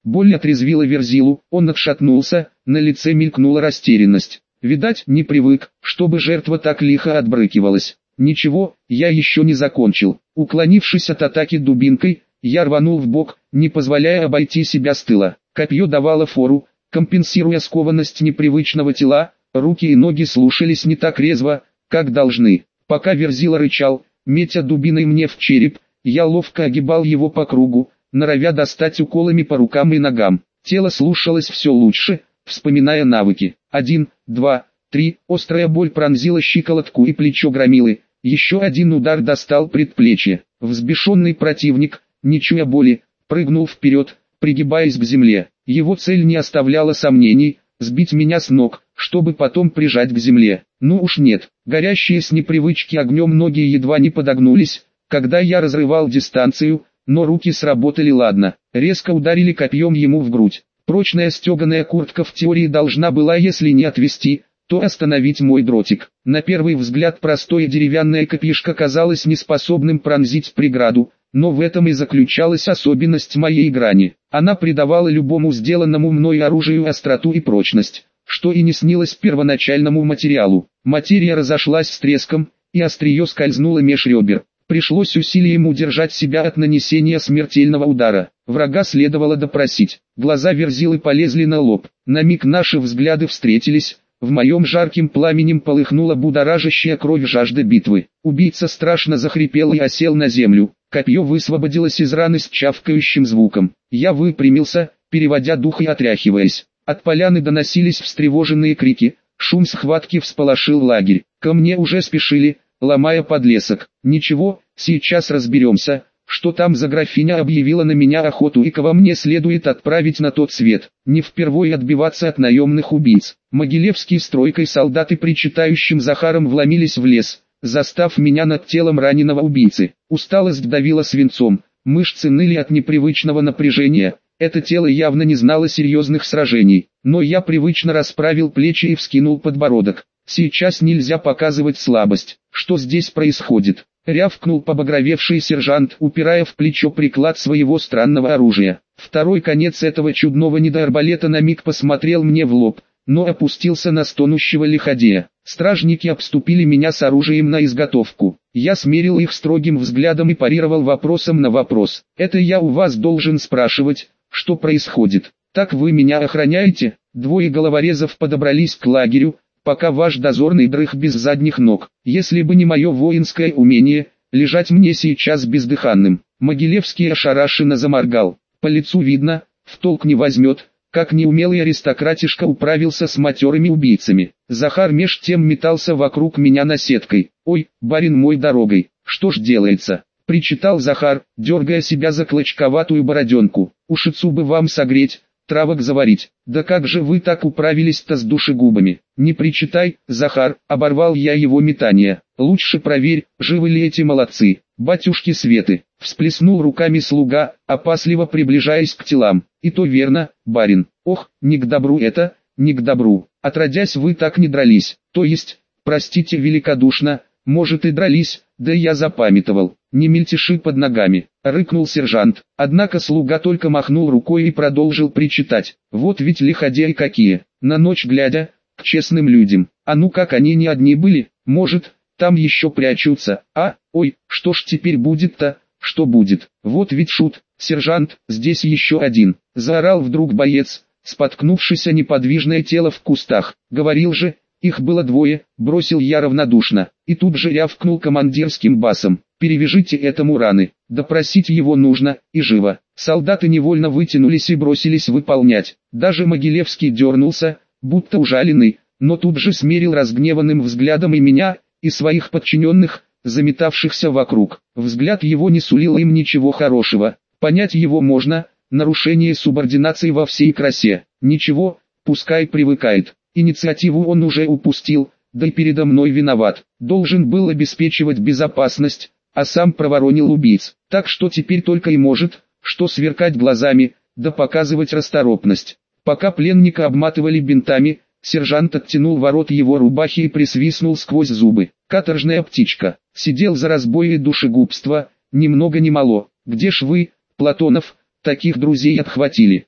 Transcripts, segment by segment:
Боль отрезвила Верзилу, он отшатнулся, на лице мелькнула растерянность. Видать, не привык, чтобы жертва так лихо отбрыкивалась. Ничего, я еще не закончил. Уклонившись от атаки дубинкой, я рванул в бок, не позволяя обойти себя с тыла. Копье давало фору, компенсируя скованность непривычного тела, руки и ноги слушались не так резво, как должны. Пока Верзила рычал, метя дубиной мне в череп, я ловко огибал его по кругу, норовя достать уколами по рукам и ногам. Тело слушалось все лучше, вспоминая навыки. 1, 2, 3, острая боль пронзила щиколотку и плечо громилы. Еще один удар достал предплечье. Взбешенный противник, не чуя боли, прыгнул вперед, пригибаясь к земле. Его цель не оставляла сомнений, сбить меня с ног, чтобы потом прижать к земле. Ну уж нет, горящие с непривычки огнем ноги едва не подогнулись, когда я разрывал дистанцию, но руки сработали ладно. Резко ударили копьем ему в грудь. Прочная стеганая куртка в теории должна была, если не отвести, то остановить мой дротик. На первый взгляд простое деревянное копьишко казалось неспособным пронзить преграду, но в этом и заключалась особенность моей грани. Она придавала любому сделанному мной оружию остроту и прочность, что и не снилось первоначальному материалу. Материя разошлась с треском, и острие скользнуло меж ребер. Пришлось усилием удержать себя от нанесения смертельного удара. Врага следовало допросить. Глаза Верзилы полезли на лоб. На миг наши взгляды встретились. В моем жарким пламенем полыхнула будоражащая кровь жажда битвы. Убийца страшно захрипел и осел на землю. Копье высвободилось из раны с чавкающим звуком. Я выпрямился, переводя дух и отряхиваясь. От поляны доносились встревоженные крики. Шум схватки всполошил лагерь. Ко мне уже спешили, ломая подлесок. Ничего, сейчас разберемся, что там за графиня объявила на меня охоту и кого мне следует отправить на тот свет. Не впервой отбиваться от наемных убийц. Могилевские с тройкой солдаты причитающим Захаром вломились в лес, застав меня над телом раненого убийцы. Усталость давила свинцом, мышцы ныли от непривычного напряжения. Это тело явно не знало серьезных сражений, но я привычно расправил плечи и вскинул подбородок. Сейчас нельзя показывать слабость. Что здесь происходит? Рявкнул побагровевший сержант, упирая в плечо приклад своего странного оружия. Второй конец этого чудного недоарбалета на миг посмотрел мне в лоб, но опустился на стонущего лиходея. Стражники обступили меня с оружием на изготовку. Я смерил их строгим взглядом и парировал вопросом на вопрос. Это я у вас должен спрашивать, что происходит? Так вы меня охраняете? Двое головорезов подобрались к лагерю, пока ваш дозорный дрых без задних ног. Если бы не мое воинское умение, лежать мне сейчас бездыханным. Могилевский ошарашенно заморгал. По лицу видно, в толк не возьмет, как неумелый аристократишка управился с матерыми убийцами. Захар меж тем метался вокруг меня наседкой. «Ой, барин мой дорогой, что ж делается?» — причитал Захар, дергая себя за клочковатую бороденку. «Ушицу бы вам согреть, травок заварить. Да как же вы так управились-то с душегубами?» «Не причитай, Захар», — оборвал я его метание. «Лучше проверь, живы ли эти молодцы, батюшки Светы». Всплеснул руками слуга, опасливо приближаясь к телам. «И то верно, барин. Ох, не к добру это, не к добру. Отродясь вы так не дрались. То есть, простите великодушно, может и дрались, да я запамятовал. Не мельтеши под ногами», — рыкнул сержант. Однако слуга только махнул рукой и продолжил причитать. «Вот ведь лиходеи какие, на ночь глядя, к честным людям. А ну как они не одни были, может, там еще прячутся, а? Ой, что ж теперь будет-то? Что будет? Вот ведь шут, сержант, здесь еще один», — заорал вдруг боец, споткнувшись о неподвижное тело в кустах. «Говорил же, их было двое», — бросил я равнодушно, и тут же рявкнул командирским басом. «Перевяжите этому раны, допросить его нужно, и живо». Солдаты невольно вытянулись и бросились выполнять. Даже Могилевский дернулся, будто ужаленный, но тут же смерил разгневанным взглядом и меня, и своих подчиненных, заметавшихся вокруг. Взгляд его не сулил им ничего хорошего. Понять его можно, нарушение субординации во всей красе. Ничего, пускай привыкает. Инициативу он уже упустил, да и передо мной виноват. Должен был обеспечивать безопасность, а сам проворонил убийц. Так что теперь только и может, что сверкать глазами, да показывать расторопность. Пока пленника обматывали бинтами, сержант оттянул ворот его рубахи и присвистнул сквозь зубы. Каторжная птичка. Сидел за разбой и душегубство, ни много ни мало. Где ж вы, Платонов, таких друзей отхватили?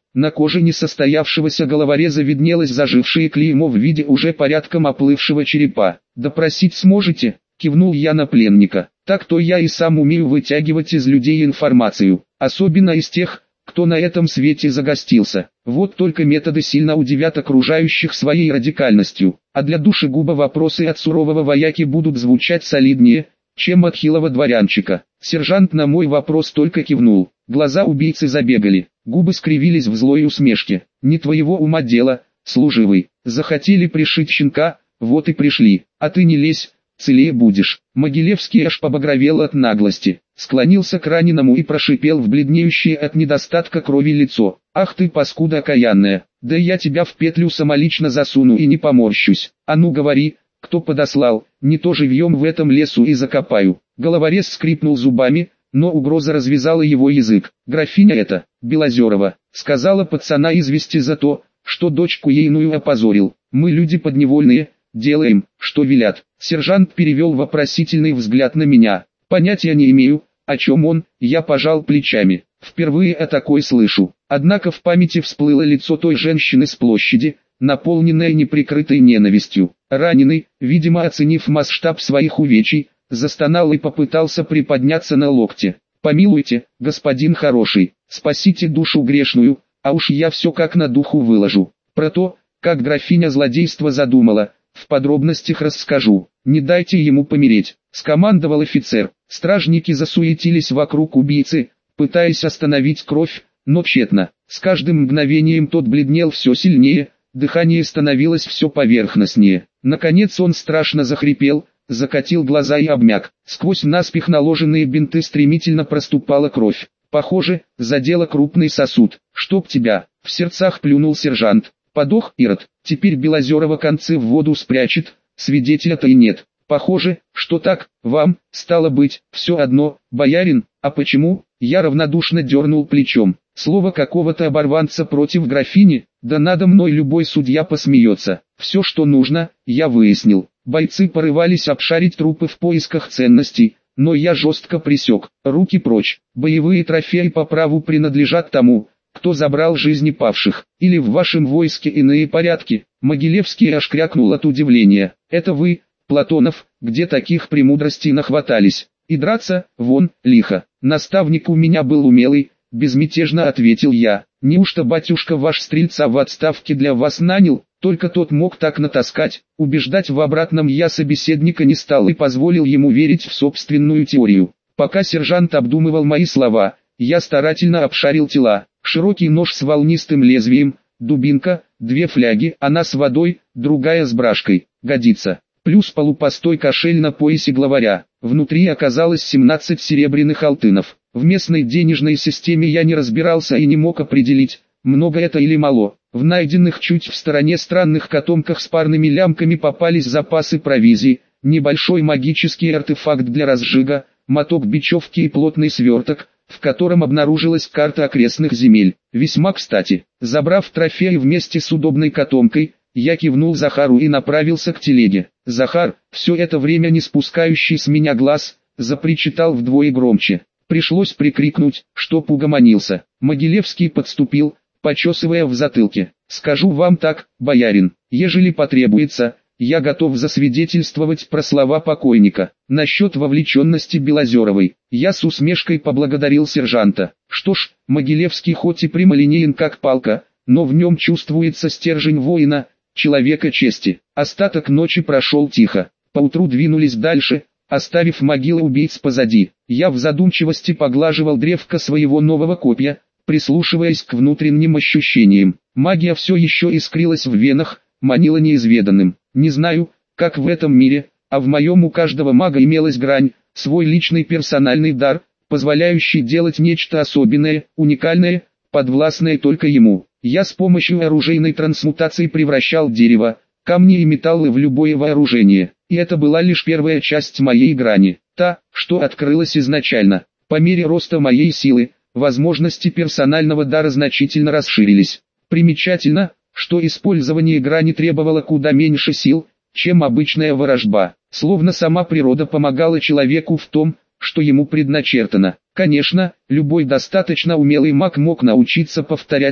На коже несостоявшегося головореза виднелось зажившее клеймо в виде уже порядком оплывшего черепа. «Допросить сможете?» — кивнул я на пленника. «Так-то я и сам умею вытягивать из людей информацию, особенно из тех, кто на этом свете загостился. Вот только методы сильно удивят окружающих своей радикальностью, а для душегуба вопросы от сурового вояки будут звучать солиднее, чем от хилого дворянчика». Сержант на мой вопрос только кивнул. Глаза убийцы забегали, губы скривились в злой усмешке. «Не твоего ума дело, служивый. Захотели пришить щенка, вот и пришли. А ты не лезь, целее будешь». Могилевский аж побагровел от наглости, склонился к раненому и прошипел в бледнеющее от недостатка крови лицо: «Ах ты, паскуда окаянная, да я тебя в петлю самолично засуну и не поморщусь. А ну говори, кто подослал, не то живьем в этом лесу и закопаю». Головорез скрипнул зубами, но угроза развязала его язык. «Графиня эта, Белозерова, сказала пацана извести за то, что дочку ейную опозорил. Мы люди подневольные, делаем, что велят». Сержант перевел вопросительный взгляд на меня. «Понятия не имею, о чем он», я пожал плечами. «Впервые о такой слышу». Однако в памяти всплыло лицо той женщины с площади, наполненное неприкрытой ненавистью. Раненый, видимо оценив масштаб своих увечий, застонал и попытался приподняться на локте. «Помилуйте, господин хороший, спасите душу грешную, а уж я все как на духу выложу. Про то, как графиня злодейство задумала, в подробностях расскажу. Не дайте ему помереть», — скомандовал офицер. Стражники засуетились вокруг убийцы, пытаясь остановить кровь, но тщетно. С каждым мгновением тот бледнел все сильнее, дыхание становилось все поверхностнее. Наконец он страшно захрипел, закатил глаза и обмяк. Сквозь наспех наложенные бинты стремительно проступала кровь. Похоже, задела крупный сосуд. «Чтоб тебя!» — в сердцах плюнул сержант. «Подох, Ирод, теперь Белозерова концы в воду спрячет, свидетеля-то и нет». «Похоже, что так, вам, стало быть, все одно, боярин, а почему?» Я равнодушно дернул плечом. Слово какого-то оборванца против графини, да надо мной любой судья посмеется. Все, что нужно, я выяснил. Бойцы порывались обшарить трупы в поисках ценностей, но я жестко пресек: руки прочь. Боевые трофеи по праву принадлежат тому, кто забрал жизни павших. Или в вашем войске иные порядки? Могилевский аж крякнул от удивления. «Это вы, Платонов, где таких премудростей нахватались? И драться, вон, лихо». «Наставник у меня был умелый», — безмятежно ответил я. «Неужто батюшка ваш стрельца в отставке для вас нанял? Только тот мог так натаскать». Убеждать в обратном я собеседника не стал и позволил ему верить в собственную теорию. Пока сержант обдумывал мои слова, я старательно обшарил тела. Широкий нож с волнистым лезвием, дубинка, 2 фляги, одна с водой, другая с брашкой. Годится. Плюс полупустой кошель на поясе главаря. Внутри оказалось 17 серебряных алтынов. В местной денежной системе я не разбирался и не мог определить, много это или мало. В найденных чуть в стороне странных котомках с парными лямками попались запасы провизии, небольшой магический артефакт для разжига, моток бечевки и плотный сверток, в котором обнаружилась карта окрестных земель. Весьма кстати. Забрав трофей вместе с удобной котомкой, я кивнул Захару и направился к телеге. Захар, все это время не спускающий с меня глаз, запричитал вдвое громче. Пришлось прикрикнуть, чтоб угомонился. Могилевский подступил, почесывая в затылке. «Скажу вам так, боярин, ежели потребуется, я готов засвидетельствовать про слова покойника». Насчет вовлеченности Белозеровой, я с усмешкой поблагодарил сержанта. Что ж, Могилевский хоть и прямолинеен как палка, но в нем чувствуется стержень воина, человека чести. Остаток ночи прошел тихо. Поутру двинулись дальше, оставив могилы убийц позади. Я в задумчивости поглаживал древко своего нового копья, прислушиваясь к внутренним ощущениям. Магия все еще искрилась в венах, манила неизведанным. Не знаю, как в этом мире, а в моем у каждого мага имелась грань, свой личный персональный дар, позволяющий делать нечто особенное, уникальное, подвластное только ему. Я с помощью оружейной трансмутации превращал дерево, камни и металлы в любое вооружение. И это была лишь первая часть моей грани, та, что открылась изначально. По мере роста моей силы, возможности персонального дара значительно расширились. Примечательно, что использование грани требовало куда меньше сил, чем обычная ворожба. Словно сама природа помогала человеку в том, что ему предначертано. Конечно, любой достаточно умелый маг мог научиться повторять то,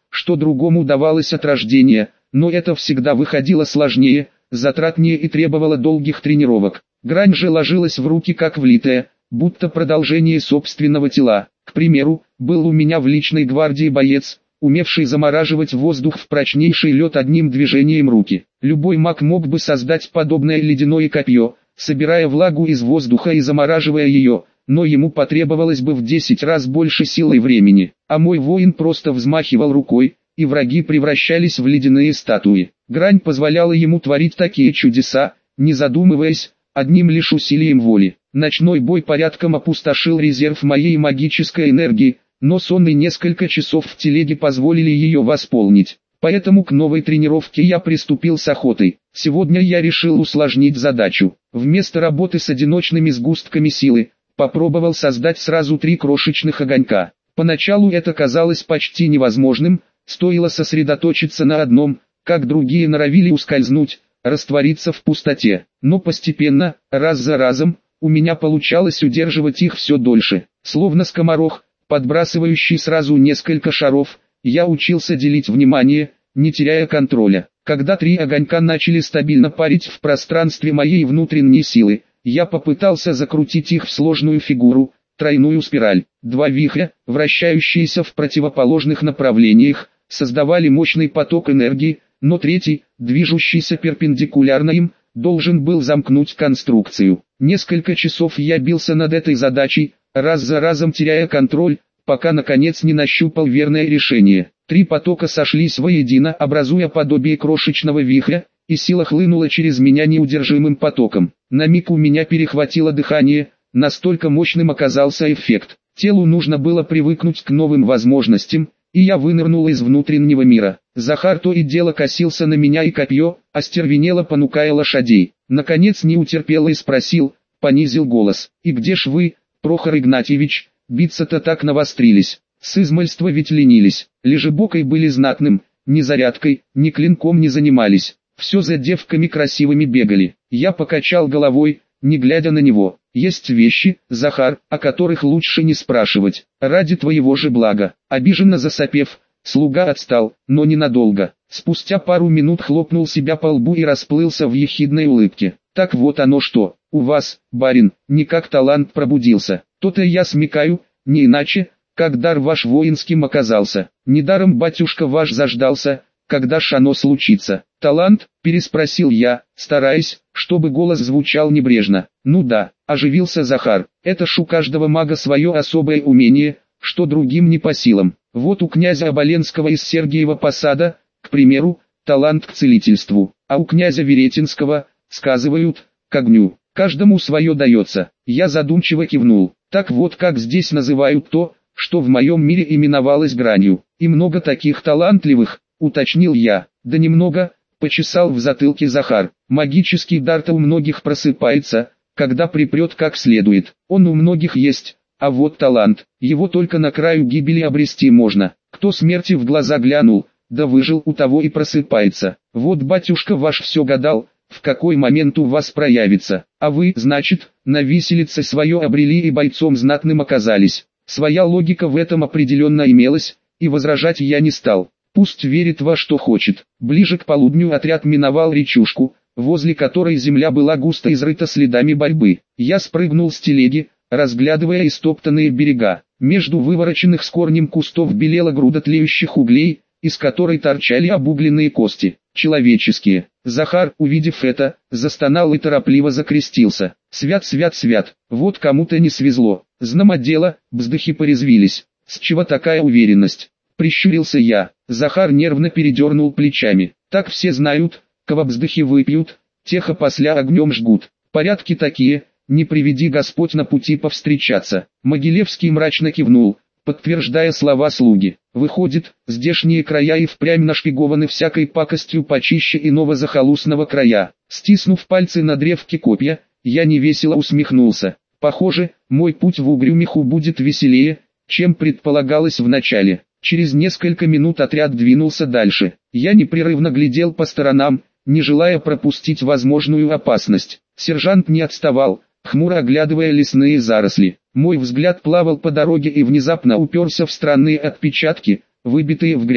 что другому давалось от рождения, но это всегда выходило сложнее, затратнее и требовало долгих тренировок. Грань же ложилась в руки как влитая, будто продолжение собственного тела. К примеру, был у меня в личной гвардии боец, умевший замораживать воздух в прочнейший лед одним движением руки. Любой маг мог бы создать подобное ледяное копье, собирая влагу из воздуха и замораживая ее, но ему потребовалось бы в 10 раз больше силы и времени. А мой воин просто взмахивал рукой, и враги превращались в ледяные статуи. Грань позволяла ему творить такие чудеса, не задумываясь, одним лишь усилием воли. Ночной бой порядком опустошил резерв моей магической энергии, но сон и несколько часов в телеге позволили ее восполнить. Поэтому к новой тренировке я приступил с охотой. Сегодня я решил усложнить задачу. Вместо работы с одиночными сгустками силы, попробовал создать сразу 3 крошечных огонька. Поначалу это казалось почти невозможным, стоило сосредоточиться на одном, как другие норовили ускользнуть, раствориться в пустоте. Но постепенно, раз за разом, у меня получалось удерживать их все дольше. Словно скоморох, подбрасывающий сразу несколько шаров, я учился делить внимание, не теряя контроля. Когда 3 огонька начали стабильно парить в пространстве моей внутренней силы, я попытался закрутить их в сложную фигуру, тройную спираль. 2 вихря, вращающиеся в противоположных направлениях, создавали мощный поток энергии, но третий, движущийся перпендикулярно им, должен был замкнуть конструкцию. Несколько часов я бился над этой задачей, раз за разом теряя контроль, пока наконец не нащупал верное решение. 3 потока сошлись воедино, образуя подобие крошечного вихря, и сила хлынула через меня неудержимым потоком. На миг у меня перехватило дыхание, настолько мощным оказался эффект. Телу нужно было привыкнуть к новым возможностям, и я вынырнул из внутреннего мира. Захар то и дело косился на меня, и копье, остервенело понукая лошадей. Наконец не утерпел и спросил, понизил голос: «И где ж вы, Прохор Игнатьевич, биться-то так навострились? С измальства ведь ленились, лежебокой были знатным, ни зарядкой, ни клинком не занимались, все за девками красивыми бегали». Я покачал головой, не глядя на него. «Есть вещи, Захар, о которых лучше не спрашивать, ради твоего же блага». Обиженно засопев, слуга отстал, но ненадолго. Спустя пару минут хлопнул себя по лбу и расплылся в ехидной улыбке. «Так вот оно что, у вас, барин, никак талант пробудился. То-то я смекаю, не иначе, как дар ваш воинским оказался. Недаром батюшка ваш заждался, когда ж оно случится». «Талант?» – переспросил я, стараясь, чтобы голос звучал небрежно. «Ну да», – оживился Захар, – «это ж у каждого мага свое особое умение, что другим не по силам. Вот у князя Оболенского из Сергиева Посада, к примеру, талант к целительству, а у князя Веретенского, сказывают, к огню. Каждому свое дается». Я задумчиво кивнул. «Так вот как здесь называют то, что в моем мире именовалось гранью. И много таких талантливых», — уточнил я. «Да немного», — почесал в затылке Захар. «Магический дар-то у многих просыпается, когда припрет как следует. Он у многих есть, а вот талант, его только на краю гибели обрести можно. Кто смерти в глаза глянул, да выжил, у того и просыпается. Вот батюшка ваш все гадал, в какой момент у вас проявится. А вы, значит, на виселице свое обрели и бойцом знатным оказались». Своя логика в этом определенно имелась, и возражать я не стал. Пусть верит во что хочет. Ближе к полудню отряд миновал речушку, возле которой земля была густо изрыта следами борьбы. Я спрыгнул с телеги, разглядывая истоптанные берега. Между вывороченных с корнем кустов белела груда тлеющих углей, из которой торчали обугленные кости, человеческие. Захар, увидев это, застонал и торопливо закрестился. «Свят, свят, свят, вот кому-то не свезло. Знамо дело», бздыхи порезвились. «С чего такая уверенность?» Прищурился я. Захар нервно передернул плечами. «Так все знают, кого бздыхи выпьют, тех опосля огнем жгут. Порядки такие, не приведи Господь на пути повстречаться». Могилевский мрачно кивнул, подтверждая слова слуги. «Выходит, здешние края и впрямь нашпигованы всякой пакостью почище иного захолустного края». Стиснув пальцы на древке копья, я невесело усмехнулся. «Похоже, мой путь в Угрюмиху будет веселее, чем предполагалось в начале». Через несколько минут отряд двинулся дальше. Я непрерывно глядел по сторонам, не желая пропустить возможную опасность. Сержант не отставал, хмуро оглядывая лесные заросли. Мой взгляд плавал по дороге и внезапно уперся в странные отпечатки, выбитые в грязи.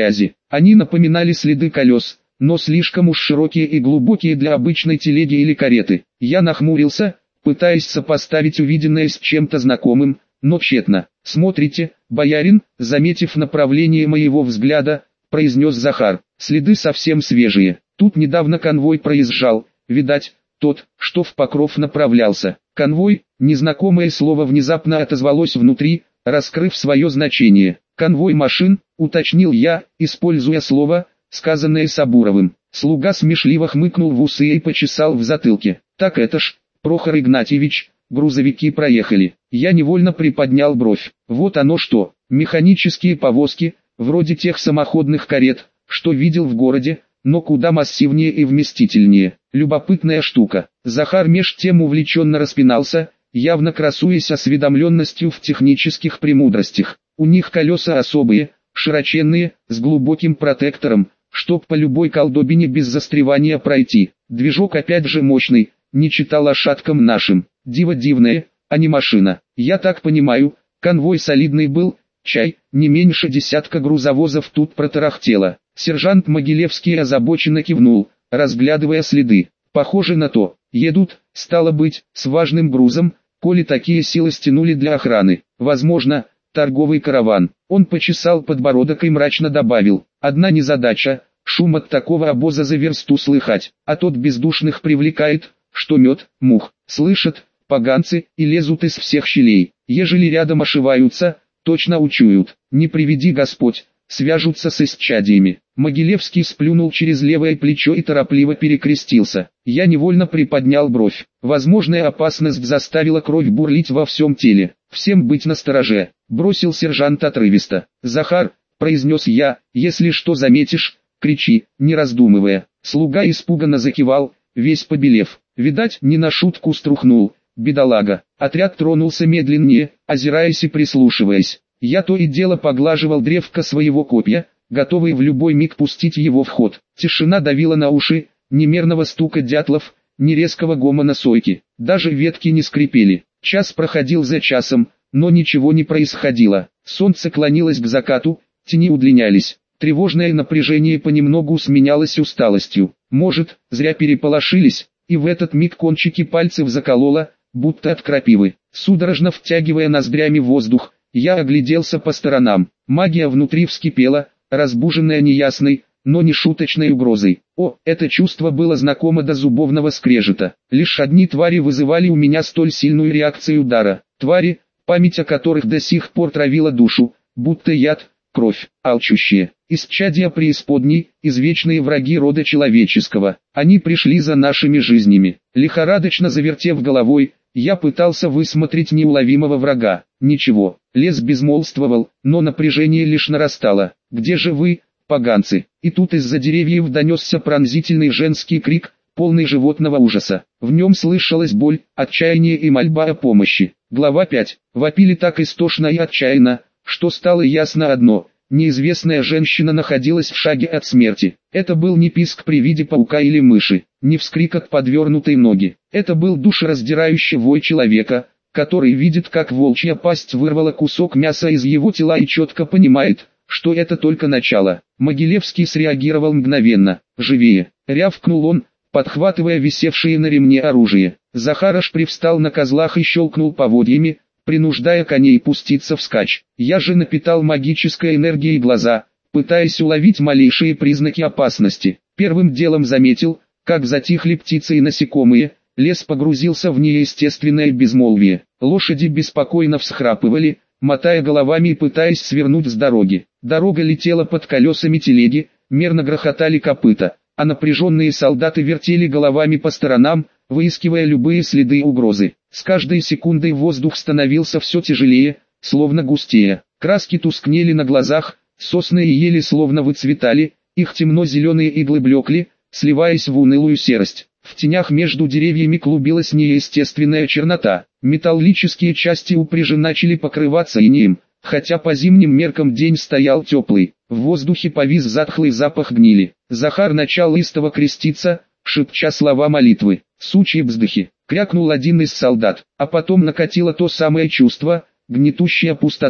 Они напоминали следы колес, но слишком уж широкие и глубокие для обычной телеги или кареты. Я нахмурился, пытаясь сопоставить увиденное с чем-то знакомым, но тщетно. «Смотрите, боярин», заметив направление моего взгляда, произнес Захар. «Следы совсем свежие. Тут недавно конвой проезжал, видать, тот, что в Покров направлялся». «Конвой», незнакомое слово внезапно отозвалось внутри, раскрыв свое значение. «Конвой машин», уточнил я, используя слово, сказанное Сабуровым. Слуга смешливо хмыкнул в усы и почесал в затылке. «Так это ж, Прохор Игнатьевич, грузовики проехали». Я невольно приподнял бровь. Вот оно что, механические повозки, вроде тех самоходных карет, что видел в городе, но куда массивнее и вместительнее. Любопытная штука. Захар меж тем увлеченно распинался, явно красуясь осведомленностью в технических премудростях. У них колеса особые, широченные, с глубоким протектором, чтоб по любой колдобине без застревания пройти. Движок опять же мощный, не чита лошадкам нашим. Диво дивное, а не машина. Я так понимаю, конвой солидный был, чай, не меньше десятка грузовозов тут протарахтело. Сержант Могилевский озабоченно кивнул, разглядывая следы. Похоже на то, едут, стало быть, с важным грузом, коли такие силы стянули для охраны. Возможно, торговый караван. Он почесал подбородок и мрачно добавил: одна незадача, шум от такого обоза за версту слыхать, а тот бездушных привлекает, что мед, мух, слышат, поганцы, и лезут из всех щелей. Ежели рядом ошиваются, точно учуют. Не приведи Господь, свяжутся с исчадиями. Могилевский сплюнул через левое плечо и торопливо перекрестился. Я невольно приподнял бровь. Возможная опасность заставила кровь бурлить во всем теле. «Всем быть настороже», — бросил сержант отрывисто. «Захар», — произнес я, — «если что заметишь, кричи, не раздумывая». Слуга испуганно закивал, весь побелев. Видать, не на шутку струхнул, бедолага. Отряд тронулся медленнее, озираясь и прислушиваясь. Я то и дело поглаживал древко своего копья, готовый в любой миг пустить его в ход. Тишина давила на уши, ни мерного стука дятлов, ни резкого гомона сойки. Даже ветки не скрипели. Час проходил за часом, но ничего не происходило. Солнце клонилось к закату, тени удлинялись. Тревожное напряжение понемногу сменялось усталостью. Может, зря переполошились, и в этот миг кончики пальцев закололо, будто от крапивы. Судорожно втягивая ноздрями воздух, я огляделся по сторонам. Магия внутри вскипела, разбуженная неясной, но не шуточной угрозой. О, это чувство было знакомо до зубовного скрежета. Лишь одни твари вызывали у меня столь сильную реакцию дара. Твари, память о которых до сих пор травила душу, будто яд, кровь, алчущие. Исчадия преисподней, извечные враги рода человеческого. Они пришли за нашими жизнями. Лихорадочно завертев головой, я пытался высмотреть неуловимого врага. Ничего, лес безмолвствовал, но напряжение лишь нарастало. «Где же вы, поганцы?» И тут из-за деревьев донесся пронзительный женский крик, полный животного ужаса. В нем слышалась боль, отчаяние и мольба о помощи. Глава 5. Вопили так истошно и отчаянно, что стало ясно одно: неизвестная женщина находилась в шаге от смерти. Это был не писк при виде паука или мыши, не вскрик от подвернутой ноги. Это был душераздирающий вой человека, который видит, как волчья пасть вырвала кусок мяса из его тела и четко понимает, что это только начало. Могилевский среагировал мгновенно. «Живее!» — рявкнул он, подхватывая висевшее на ремне оружие. Захар аж привстал на козлах и щелкнул поводьями, принуждая коней пуститься вскачь. Я же напитал магической энергией глаза, пытаясь уловить малейшие признаки опасности. Первым делом заметил, как затихли птицы и насекомые, лес погрузился в неестественное безмолвие. Лошади беспокойно всхрапывали, мотая головами и пытаясь свернуть с дороги. Дорога летела под колесами телеги, мерно грохотали копыта, а напряженные солдаты вертели головами по сторонам, выискивая любые следы угрозы. С каждой секундой воздух становился все тяжелее, словно густее. Краски тускнели на глазах, сосны и ели словно выцветали, их темно-зеленые иглы блекли, сливаясь в унылую серость. В тенях между деревьями клубилась неестественная чернота. Металлические части упряжи начали покрываться инеем, хотя по зимним меркам день стоял теплый. В воздухе повис затхлый запах гнили. Захар начал истово креститься, шепча слова молитвы. «Сучьи бздыхи!» — крякнул один из солдат, а потом накатило то самое чувство, гнетущая пустота,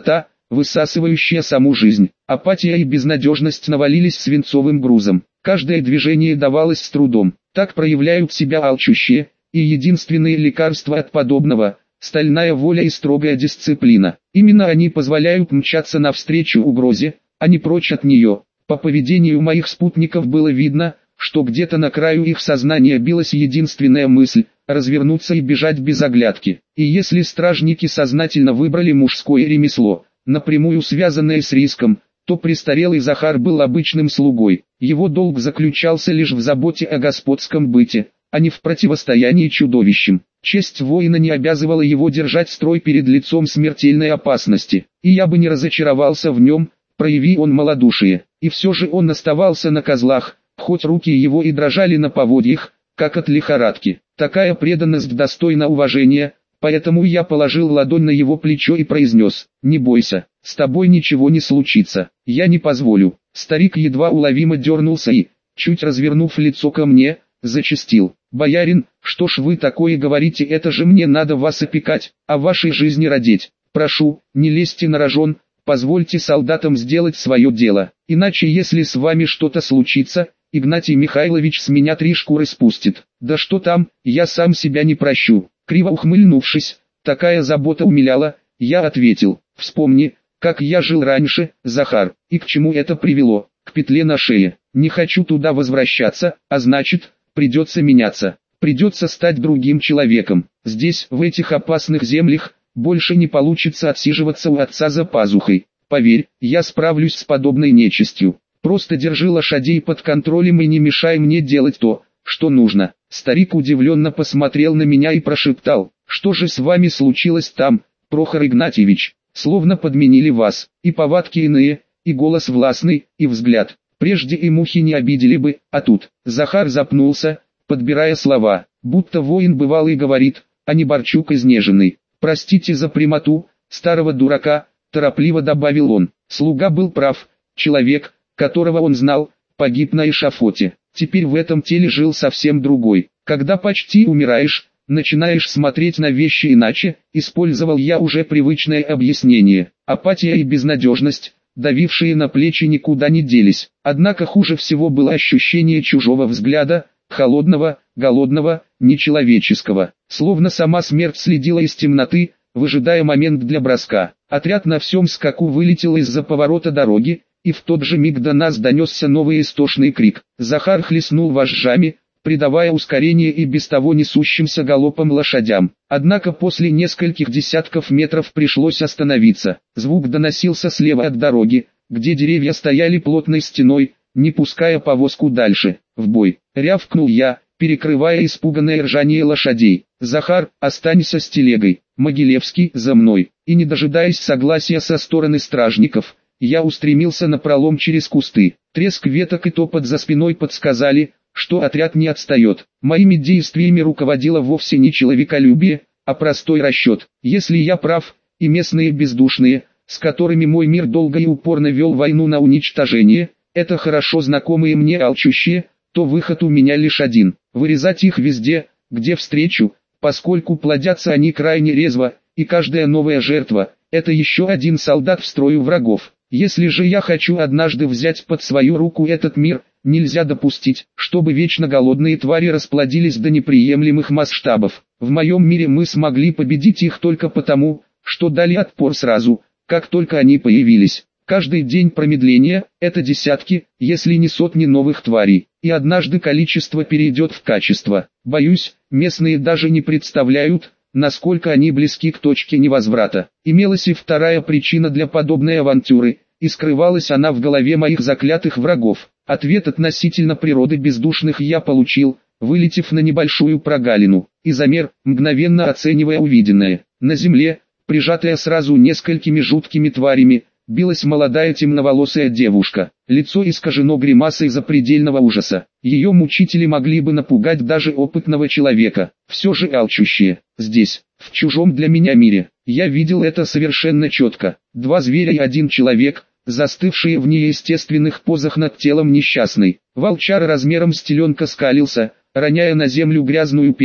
высасывающая саму жизнь. Апатия и безнадежность навалились свинцовым грузом. Каждое движение давалось с трудом. Так проявляют себя алчущие, и единственные лекарства от подобного – стальная воля и строгая дисциплина. Именно они позволяют мчаться навстречу угрозе, а не прочь от нее. По поведению моих спутников было видно, что где-то на краю их сознания билась единственная мысль – развернуться и бежать без оглядки. И если стражники сознательно выбрали мужское ремесло, напрямую связанное с риском, то престарелый Захар был обычным слугой. Его долг заключался лишь в заботе о господском быте, а не в противостоянии чудовищам. Честь воина не обязывала его держать строй перед лицом смертельной опасности, и я бы не разочаровался в нем, прояви он малодушие. И все же он оставался на козлах, хоть руки его и дрожали на поводьях, как от лихорадки. Такая преданность достойна уважения, поэтому я положил ладонь на его плечо и произнес: «Не бойся, с тобой ничего не случится, я не позволю». Старик едва уловимо дернулся и, чуть развернув лицо ко мне, зачастил: «Боярин, что ж вы такое говорите, это же мне надо вас опекать, о вашей жизни родить. Прошу, не лезьте на рожон, позвольте солдатам сделать свое дело, иначе если с вами что-то случится, Игнатий Михайлович с меня 3 шкуры спустит. Да что там, я сам себя не прощу». Криво ухмыльнувшись, такая забота умиляла, я ответил: «Вспомни, как я жил раньше, Захар, и к чему это привело, к петле на шее. Не хочу туда возвращаться, а значит, придется меняться, придется стать другим человеком. Здесь, в этих опасных землях, больше не получится отсиживаться у отца за пазухой. Поверь, я справлюсь с подобной нечистью. Просто держи лошадей под контролем и не мешай мне делать то, что нужно». Старик удивленно посмотрел на меня и прошептал: «Что же с вами случилось там, Прохор Игнатьевич? Словно подменили вас, и повадки иные, и голос властный, и взгляд. Прежде и мухи не обидели бы, а тут...» Захар запнулся, подбирая слова, будто воин бывалый говорит, а не Борчук изнеженный. «Простите за прямоту, старого дурака», торопливо добавил он. Слуга был прав, человек, которого он знал, погиб на эшафоте. Теперь в этом теле жил совсем другой. Когда почти умираешь, начинаешь смотреть на вещи иначе, использовал я уже привычное объяснение. Апатия и безнадежность, давившие на плечи, никуда не делись. Однако хуже всего было ощущение чужого взгляда, холодного, голодного, нечеловеческого. Словно сама смерть следила из темноты, выжидая момент для броска. Отряд на всем скаку вылетел из-за поворота дороги, и в тот же миг до нас донесся новый истошный крик. Захар хлестнул вожжами, придавая ускорение и без того несущимся галопом лошадям. Однако после нескольких десятков метров пришлось остановиться. Звук доносился слева от дороги, где деревья стояли плотной стеной, не пуская повозку дальше. «В бой!» — рявкнул я, перекрывая испуганное ржание лошадей. «Захар, останься с телегой, Могилевский, за мной!» И не дожидаясь согласия со стороны стражников, я устремился напролом через кусты. Треск веток и топот за спиной подсказали, что отряд не отстает. Моими действиями руководило вовсе не человеколюбие, а простой расчет. Если я прав, и местные бездушные, с которыми мой мир долго и упорно вел войну на уничтожение, это хорошо знакомые мне алчущие, то выход у меня лишь один – вырезать их везде, где встречу, поскольку плодятся они крайне резво, и каждая новая жертва – это еще один солдат в строю врагов. Если же я хочу однажды взять под свою руку этот мир, нельзя допустить, чтобы вечно голодные твари расплодились до неприемлемых масштабов. В моем мире мы смогли победить их только потому, что дали отпор сразу, как только они появились. Каждый день промедления – это десятки, если не сотни новых тварей, и однажды количество перейдет в качество. Боюсь, местные даже не представляют, насколько они близки к точке невозврата. Имелась и вторая причина для подобной авантюры, и скрывалась она в голове моих заклятых врагов. Ответ относительно природы бездушных я получил, вылетев на небольшую прогалину, и замер, мгновенно оценивая увиденное. На земле, прижатая сразу несколькими жуткими тварями, билась молодая темноволосая девушка. Лицо искажено гримасой запредельного ужаса. Ее мучители могли бы напугать даже опытного человека. Все же алчущие. Здесь, в чужом для меня мире, я видел это совершенно четко. 2 зверя и 1 человек, застывшие в неестественных позах над телом несчастной. Волчар размером с теленка скалился, роняя на землю грязную пену,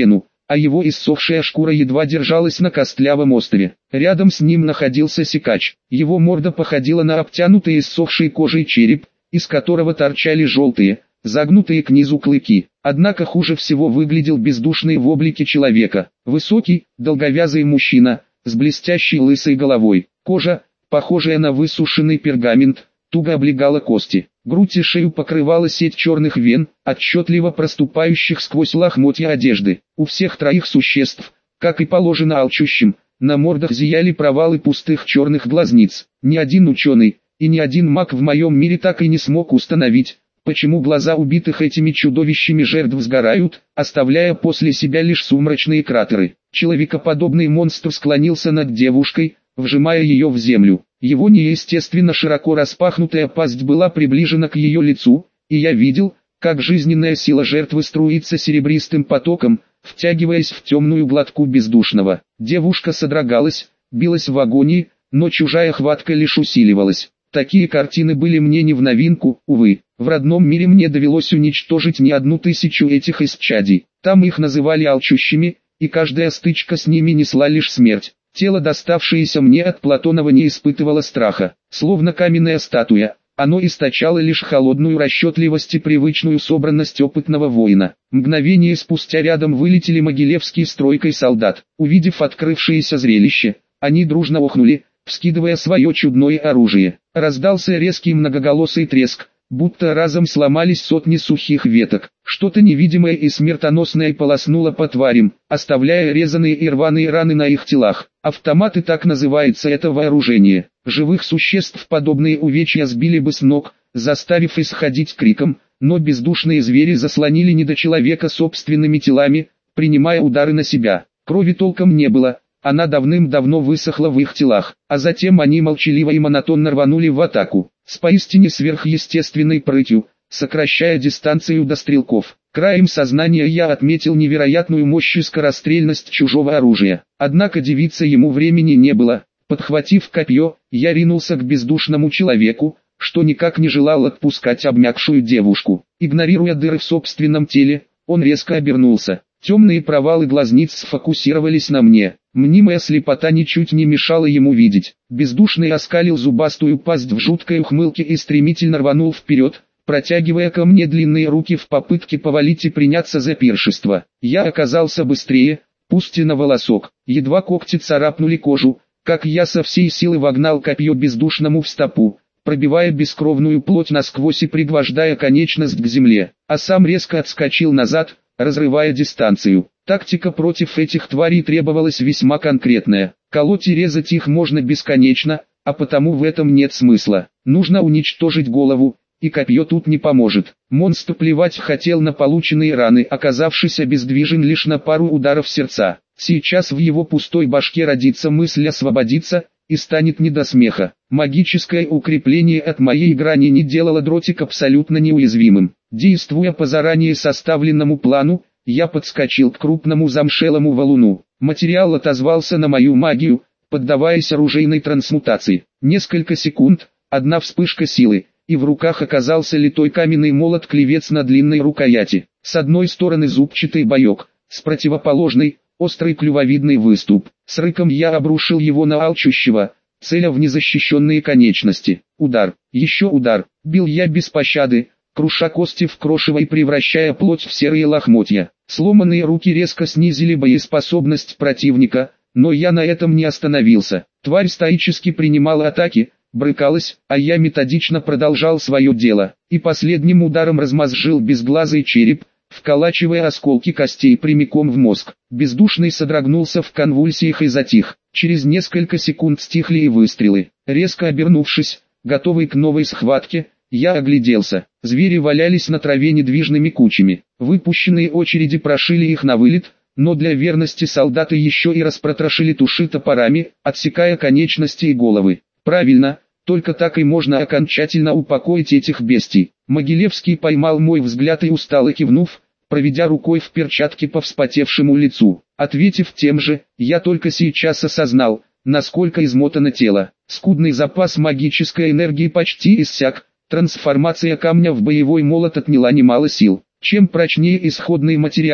а его иссохшая шкура едва держалась на костлявом остове. Рядом с ним находился сикач. Его морда походила на обтянутый иссохшей кожей череп, из которого торчали желтые, загнутые к низу клыки. Однако хуже всего выглядел бездушный в облике человека. Высокий, долговязый мужчина, с блестящей лысой головой. Кожа, похожая на высушенный пергамент, туго облегала кости. Грудь и шею покрывала сеть черных вен, отчетливо проступающих сквозь лохмотья одежды. У всех троих существ, как и положено алчущим, на мордах зияли провалы пустых черных глазниц. Ни один ученый и ни один маг в моем мире так и не смог установить, почему глаза убитых этими чудовищами жертв сгорают, оставляя после себя лишь сумрачные кратеры. Человекоподобный монстр склонился над девушкой, вжимая ее в землю. Его неестественно широко распахнутая пасть была приближена к ее лицу, и я видел, как жизненная сила жертвы струится серебристым потоком, втягиваясь в темную глотку бездушного. Девушка содрогалась, билась в агонии, но чужая хватка лишь усиливалась. Такие картины были мне не в новинку, увы. В родном мире мне довелось уничтожить не 1000 этих исчадий. Там их называли алчущими, и каждая стычка с ними несла лишь смерть. Тело, доставшееся мне от Платонова, не испытывало страха. Словно каменная статуя, оно источало лишь холодную расчетливость и привычную собранность опытного воина. Мгновение спустя рядом вылетели Могилевский с тройкой солдат. Увидев открывшееся зрелище, они дружно охнули, вскидывая свое чудное оружие. Раздался резкий многоголосый треск, будто разом сломались сотни сухих веток. Что-то невидимое и смертоносное полоснуло по тварям, оставляя резаные и рваные раны на их телах. Автоматы, так называется это вооружение. Живых существ подобные увечья сбили бы с ног, заставив исходить криком, но бездушные звери заслонили недочеловека собственными телами, принимая удары на себя. Крови толком не было, она давным-давно высохла в их телах, а затем они молчаливо и монотонно рванули в атаку, с поистине сверхъестественной прытью, сокращая дистанцию до стрелков. Краем сознания я отметил невероятную мощь и скорострельность чужого оружия. Однако дивиться ему времени не было. Подхватив копье, я ринулся к бездушному человеку, что никак не желал отпускать обмякшую девушку. Игнорируя дыры в собственном теле, он резко обернулся. Темные провалы глазниц сфокусировались на мне. Мнимая слепота ничуть не мешала ему видеть. Бездушный оскалил зубастую пасть в жуткой ухмылке и стремительно рванул вперед, протягивая ко мне длинные руки в попытке повалить и приняться за пиршество. Я оказался быстрее, пусть и на волосок. Едва когти царапнули кожу, как я со всей силы вогнал копье бездушному в стопу, пробивая бескровную плоть насквозь и пригвождая конечность к земле, а сам резко отскочил назад, разрывая дистанцию. Тактика против этих тварей требовалась весьма конкретная. Колоть и резать их можно бесконечно, а потому в этом нет смысла. Нужно уничтожить голову, и копье тут не поможет. Монстр плевать хотел на полученные раны, оказавшись обездвижен лишь на пару ударов сердца. Сейчас в его пустой башке родится мысль освободиться, и станет не до смеха. Магическое укрепление от моей грани не делало дротик абсолютно неуязвимым. Действуя по заранее составленному плану, я подскочил к крупному замшелому валуну. Материал отозвался на мою магию, поддаваясь оружейной трансмутации. Несколько секунд, одна вспышка силы, и в руках оказался литой каменный молот-клевец на длинной рукояти. С одной стороны зубчатый боек, с противоположной — острый клювовидный выступ. С рыком я обрушил его на алчущего, целя в незащищенные конечности. Удар, еще удар, бил я без пощады, круша кости в крошево и превращая плоть в серые лохмотья. Сломанные руки резко снизили боеспособность противника, но я на этом не остановился. Тварь стоически принимала атаки, брыкалась, а я методично продолжал свое дело, и последним ударом размозжил безглазый череп, вколачивая осколки костей прямиком в мозг. Бездушный содрогнулся в конвульсиях и затих. Через несколько секунд стихли и выстрелы. Резко обернувшись, готовый к новой схватке, я огляделся. Звери валялись на траве недвижными кучами. Выпущенные очереди прошили их на вылет, но для верности солдаты еще и распротрошили туши топорами, отсекая конечности и головы. Правильно, только так и можно окончательно упокоить этих бестий. Могилевский поймал мой взгляд и устало кивнув, проведя рукой в перчатке по вспотевшему лицу. Ответив тем же, я только сейчас осознал, насколько измотано тело. Скудный запас магической энергии почти иссяк, трансформация камня в боевой молот отняла немало сил. Чем прочнее исходный материал,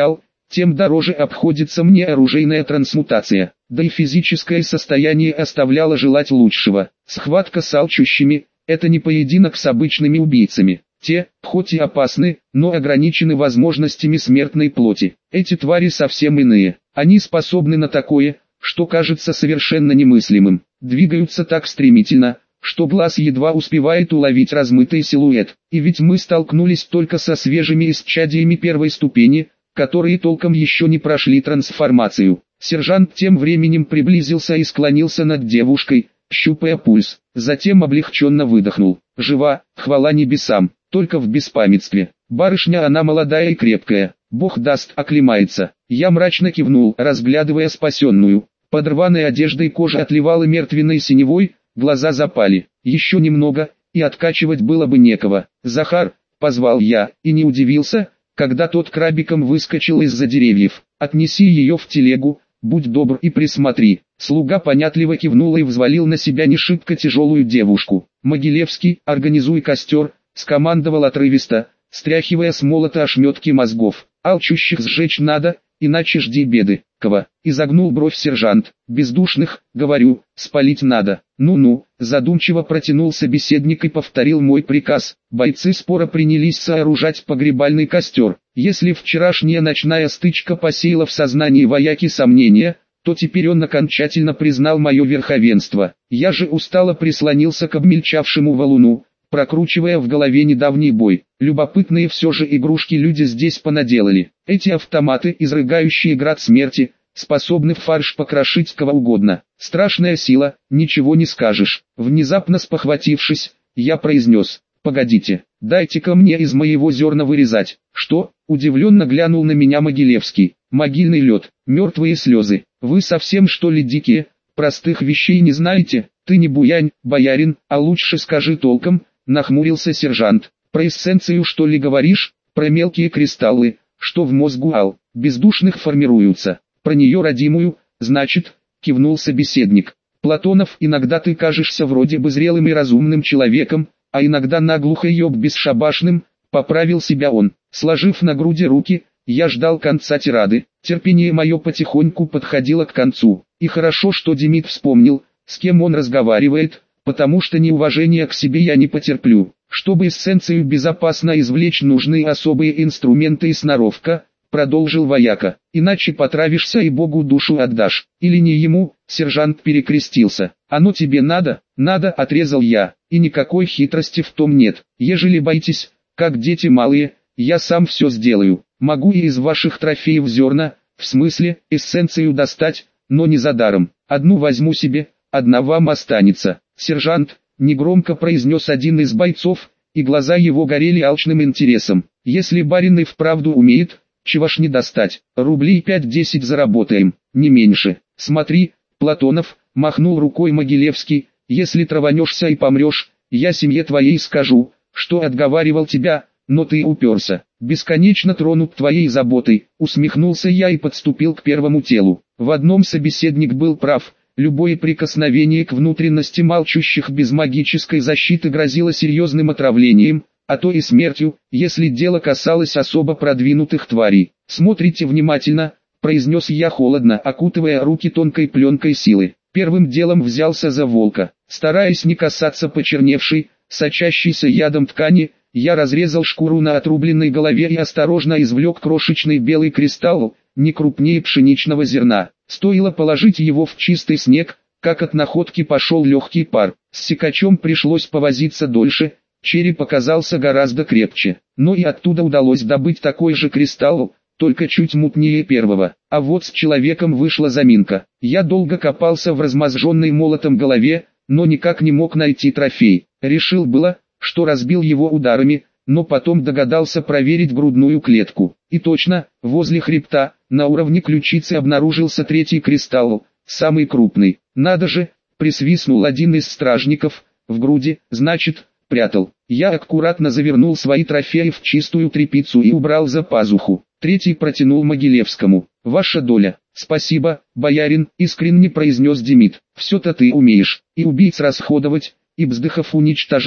тем дороже обходится мне оружейная трансмутация, да и физическое состояние оставляло желать лучшего. Схватка с алчущими – это не поединок с обычными убийцами. Те, хоть и опасны, но ограничены возможностями смертной плоти. Эти твари совсем иные. Они способны на такое, что кажется совершенно немыслимым. Двигаются так стремительно, что глаз едва успевает уловить размытый силуэт. И ведь мы столкнулись только со свежими исчадиями первой ступени, которые толком еще не прошли трансформацию. Сержант тем временем приблизился и склонился над девушкой, щупая пульс. Затем облегченно выдохнул. Жива, хвала небесам, только в беспамятстве. Барышня она молодая и крепкая, Бог даст оклемается. Я мрачно кивнул, разглядывая спасенную. Под рваной одеждой кожа отливала мертвенной синевой, глаза запали. Еще немного, и откачивать было бы некого. «Захар», — позвал я, и не удивился, когда тот крабиком выскочил из-за деревьев. «Отнеси ее в телегу, будь добр и присмотри». Слуга понятливо кивнул и взвалил на себя не шибко тяжелую девушку. «Могилевский, организуй костер», — скомандовал отрывисто, стряхивая с молота ошметки мозгов. «Алчущих сжечь надо, иначе жди беды». «Кого?» — изогнул бровь сержант. «Бездушных, говорю, спалить надо». «Ну-ну», — задумчиво протянул собеседник и повторил мой приказ. Бойцы спора принялись сооружать погребальный костер. Если вчерашняя ночная стычка посеяла в сознании вояки сомнения, то теперь он окончательно признал мое верховенство. Я же устало прислонился к обмельчавшему валуну, прокручивая в голове недавний бой. Любопытные все же игрушки люди здесь понаделали. Эти автоматы, изрыгающие град смерти, способны в фарш покрошить кого угодно. Страшная сила, ничего не скажешь. Внезапно спохватившись, я произнес: «Погодите, дайте-ка мне из моего зерна вырезать». «Что?» — удивленно глянул на меня Могилевский. «Могильный лед, мертвые слезы. Вы совсем что ли дикие? Простых вещей не знаете? Ты не буянь, боярин, а лучше скажи толком», — нахмурился сержант. «Про эссенцию что ли говоришь? Про мелкие кристаллы, что в мозгу бездушных формируются? Про нее родимую, значит», — кивнул собеседник. «Платонов, иногда ты кажешься вроде бы зрелым и разумным человеком, а иногда наглухо ёб бесшабашным», — поправил себя он. Сложив на груди руки, я ждал конца тирады. Терпение мое потихоньку подходило к концу. И хорошо, что Демид вспомнил, с кем он разговаривает, потому что неуважения к себе я не потерплю. Чтобы эссенцию безопасно извлечь, нужны особые инструменты и сноровка, продолжил вояка. Иначе потравишься и Богу душу отдашь. Или не ему, сержант перекрестился. Оно тебе надо? Надо, отрезал я. И никакой хитрости в том нет. Ежели боитесь, как дети малые, я сам все сделаю. Могу и из ваших трофеев зерна, в смысле, эссенцию достать, но не за даром. Одну возьму себе, одна вам останется. Сержант, негромко произнес один из бойцов, и глаза его горели алчным интересом. Если барин и вправду умеет, чего ж не достать, рублей 5-10 заработаем, не меньше. Смотри, Платонов, махнул рукой Могилевский, если траванешься и помрешь, я семье твоей скажу, что отговаривал тебя, но ты уперся. Бесконечно тронут твоей заботой, усмехнулся я и подступил к первому телу. В одном собеседник был прав, любое прикосновение к внутренностям алчущих без магической защиты грозило серьезным отравлением, а то и смертью, если дело касалось особо продвинутых тварей. «Смотрите внимательно», — произнес я холодно, окутывая руки тонкой пленкой силы. Первым делом взялся за волка. Стараясь не касаться почерневшей, сочащейся ядом ткани, я разрезал шкуру на отрубленной голове и осторожно извлек крошечный белый кристалл, не крупнее пшеничного зерна. Стоило положить его в чистый снег, как от находки пошел легкий пар. С секачом пришлось повозиться дольше, череп оказался гораздо крепче. Но и оттуда удалось добыть такой же кристалл, только чуть мутнее первого. А вот с человеком вышла заминка. Я долго копался в размозженной молотом голове, но никак не мог найти трофей. Решил было, что разбил его ударами, но потом догадался проверить грудную клетку. И точно, возле хребта, на уровне ключицы обнаружился третий кристалл, самый крупный. «Надо же!» — присвистнул один из стражников, «в груди, значит, прятал». Я аккуратно завернул свои трофеи в чистую тряпицу и убрал за пазуху. Третий протянул Могилевскому. «Ваша доля». «Спасибо, боярин», — искренне произнес Демид. «Все-то ты умеешь, и убийц расходовать, и бздыхов уничтожать,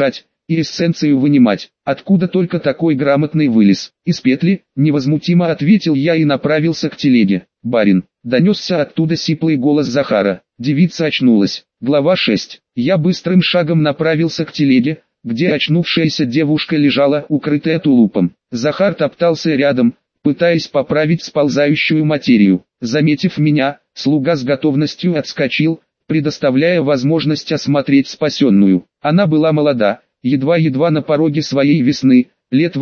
и эссенцию вынимать. Откуда только такой грамотный вылез? Из петли, невозмутимо ответил я и направился к телеге. Барин, донесся оттуда сиплый голос Захара. Девица очнулась. Глава 6. Я быстрым шагом направился к телеге, где очнувшаяся девушка лежала, укрытая тулупом. Захар топтался рядом, пытаясь поправить сползающую материю. Заметив меня, слуга с готовностью отскочил, предоставляя возможность осмотреть спасенную. Она была молода, едва-едва на пороге своей весны, лет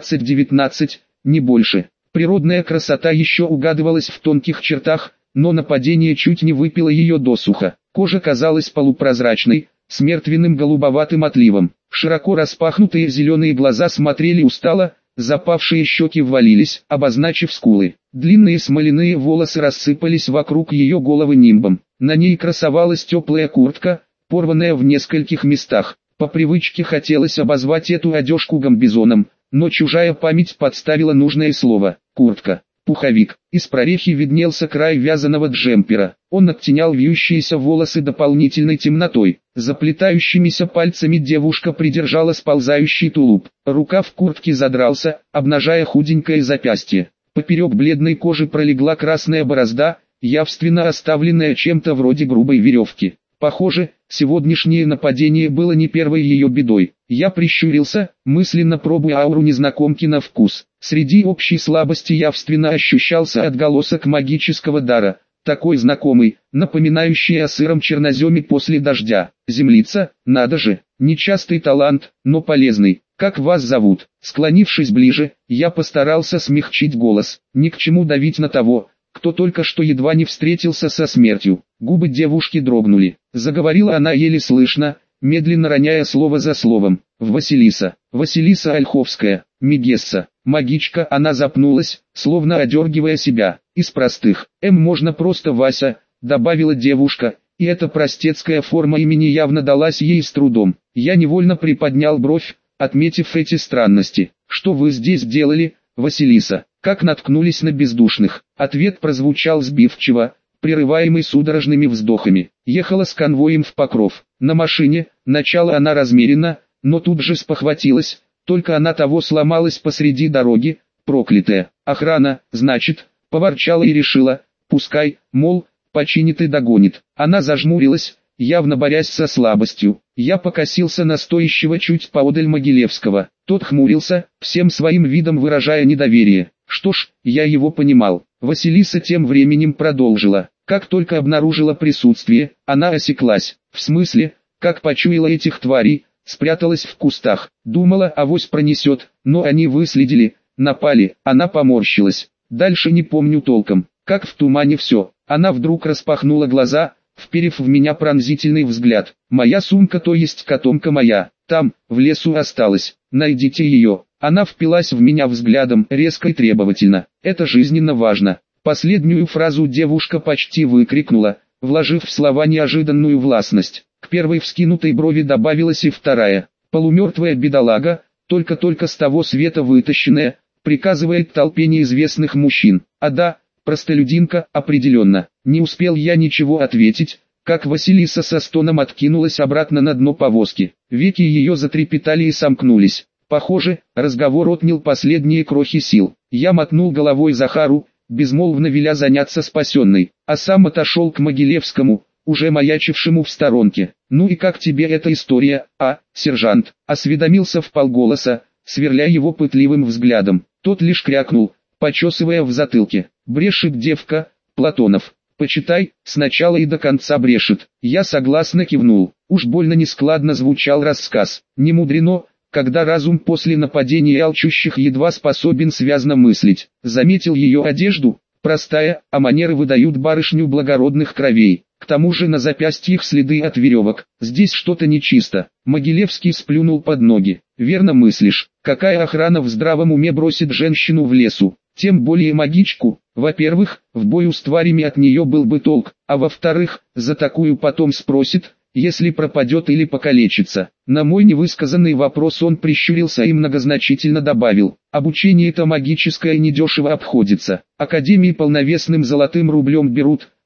18-19, не больше. Природная красота еще угадывалась в тонких чертах, но нападение чуть не выпило ее досуха. Кожа казалась полупрозрачной, с мертвенным голубоватым отливом. Широко распахнутые зеленые глаза смотрели устало, запавшие щеки ввалились, обозначив скулы. Длинные смоляные волосы рассыпались вокруг ее головы нимбом. На ней красовалась теплая куртка, порванная в нескольких местах. По привычке хотелось обозвать эту одежку гамбизоном, но чужая память подставила нужное слово. Куртка. Пуховик. Из прорехи виднелся край вязаного джемпера. Он оттенял вьющиеся волосы дополнительной темнотой. Заплетающимися пальцами девушка придержала сползающий тулуп. Рукав куртки задрался, обнажая худенькое запястье. Поперек бледной кожи пролегла красная борозда, явственно оставленная чем-то вроде грубой веревки. Похоже, сегодняшнее нападение было не первой ее бедой. Я прищурился, мысленно пробуя ауру незнакомки на вкус. Среди общей слабости явственно ощущался отголосок магического дара, такой знакомый, напоминающий о сыром черноземе после дождя. Землица, надо же, нечастый талант, но полезный. Как вас зовут? Склонившись ближе, я постарался смягчить голос. Ни к чему давить на того, кто только что едва не встретился со смертью. Губы девушки дрогнули. Заговорила она еле слышно, медленно роняя слово за словом. Василиса. Василиса Ольховская. Мегесса. Магичка. Она запнулась, словно одергивая себя. Из простых. Можно просто Вася, добавила девушка, и эта простецкая форма имени явно далась ей с трудом. Я невольно приподнял бровь, отметив эти странности. Что вы здесь делали, Василиса? Как наткнулись на бездушных? Ответ прозвучал сбивчиво, прерываемый судорожными вздохами. Ехала с конвоем в Покров. На машине, начала она размеренно, но тут же спохватилась, только она того сломалась посреди дороги, проклятая. Охрана, значит, поворчала и решила, пускай, мол, починит и догонит. Она зажмурилась, явно борясь со слабостью. Я покосился на стоящего чуть поодаль Могилевского. Тот хмурился, всем своим видом выражая недоверие. Что ж, я его понимал. Василиса тем временем продолжила. Как только обнаружила присутствие, она осеклась. В смысле, как почуяла этих тварей, спряталась в кустах. Думала, авось пронесет, но они выследили, напали. Она поморщилась. Дальше не помню толком. Как в тумане все. Она вдруг распахнула глаза, вперев в меня пронзительный взгляд. Моя сумка, то есть котомка моя, там, в лесу осталась. Найдите ее. Она впилась в меня взглядом, резко и требовательно. Это жизненно важно. Последнюю фразу девушка почти выкрикнула, вложив в слова неожиданную властность. К первой вскинутой брови добавилась и вторая. Полумертвая бедолага, только-только с того света вытащенная, приказывает толпе неизвестных мужчин. А да, простолюдинка, определенно. Не успел я ничего ответить, как Василиса со стоном откинулась обратно на дно повозки. Веки ее затрепетали и сомкнулись. Похоже, разговор отнял последние крохи сил. Я мотнул головой Захару, безмолвно веля заняться спасенной, а сам отошел к Могилевскому, уже маячившему в сторонке. «Ну и как тебе эта история, сержант?» — осведомился вполголоса, сверля его пытливым взглядом. Тот лишь крякнул, почесывая в затылке. «Брешет девка, Платонов. Почитай, сначала и до конца брешет». Я согласно кивнул. Уж больно нескладно звучал рассказ. Не мудрено, когда разум после нападения алчущих едва способен связно мыслить. Заметил ее одежду, простая, а манеры выдают барышню благородных кровей. К тому же на запястьях следы от веревок. Здесь что-то нечисто. Могилевский сплюнул под ноги. Верно мыслишь. Какая охрана в здравом уме бросит женщину в лесу? Тем более магичку. Во-первых, в бою с тварями от нее был бы толк, а во-вторых, за такую потом спросит, если пропадет или покалечится. На мой невысказанный вопрос он прищурился и многозначительно добавил: обучение-то магическое недешево обходится. Академии полновесным золотым рублем берут,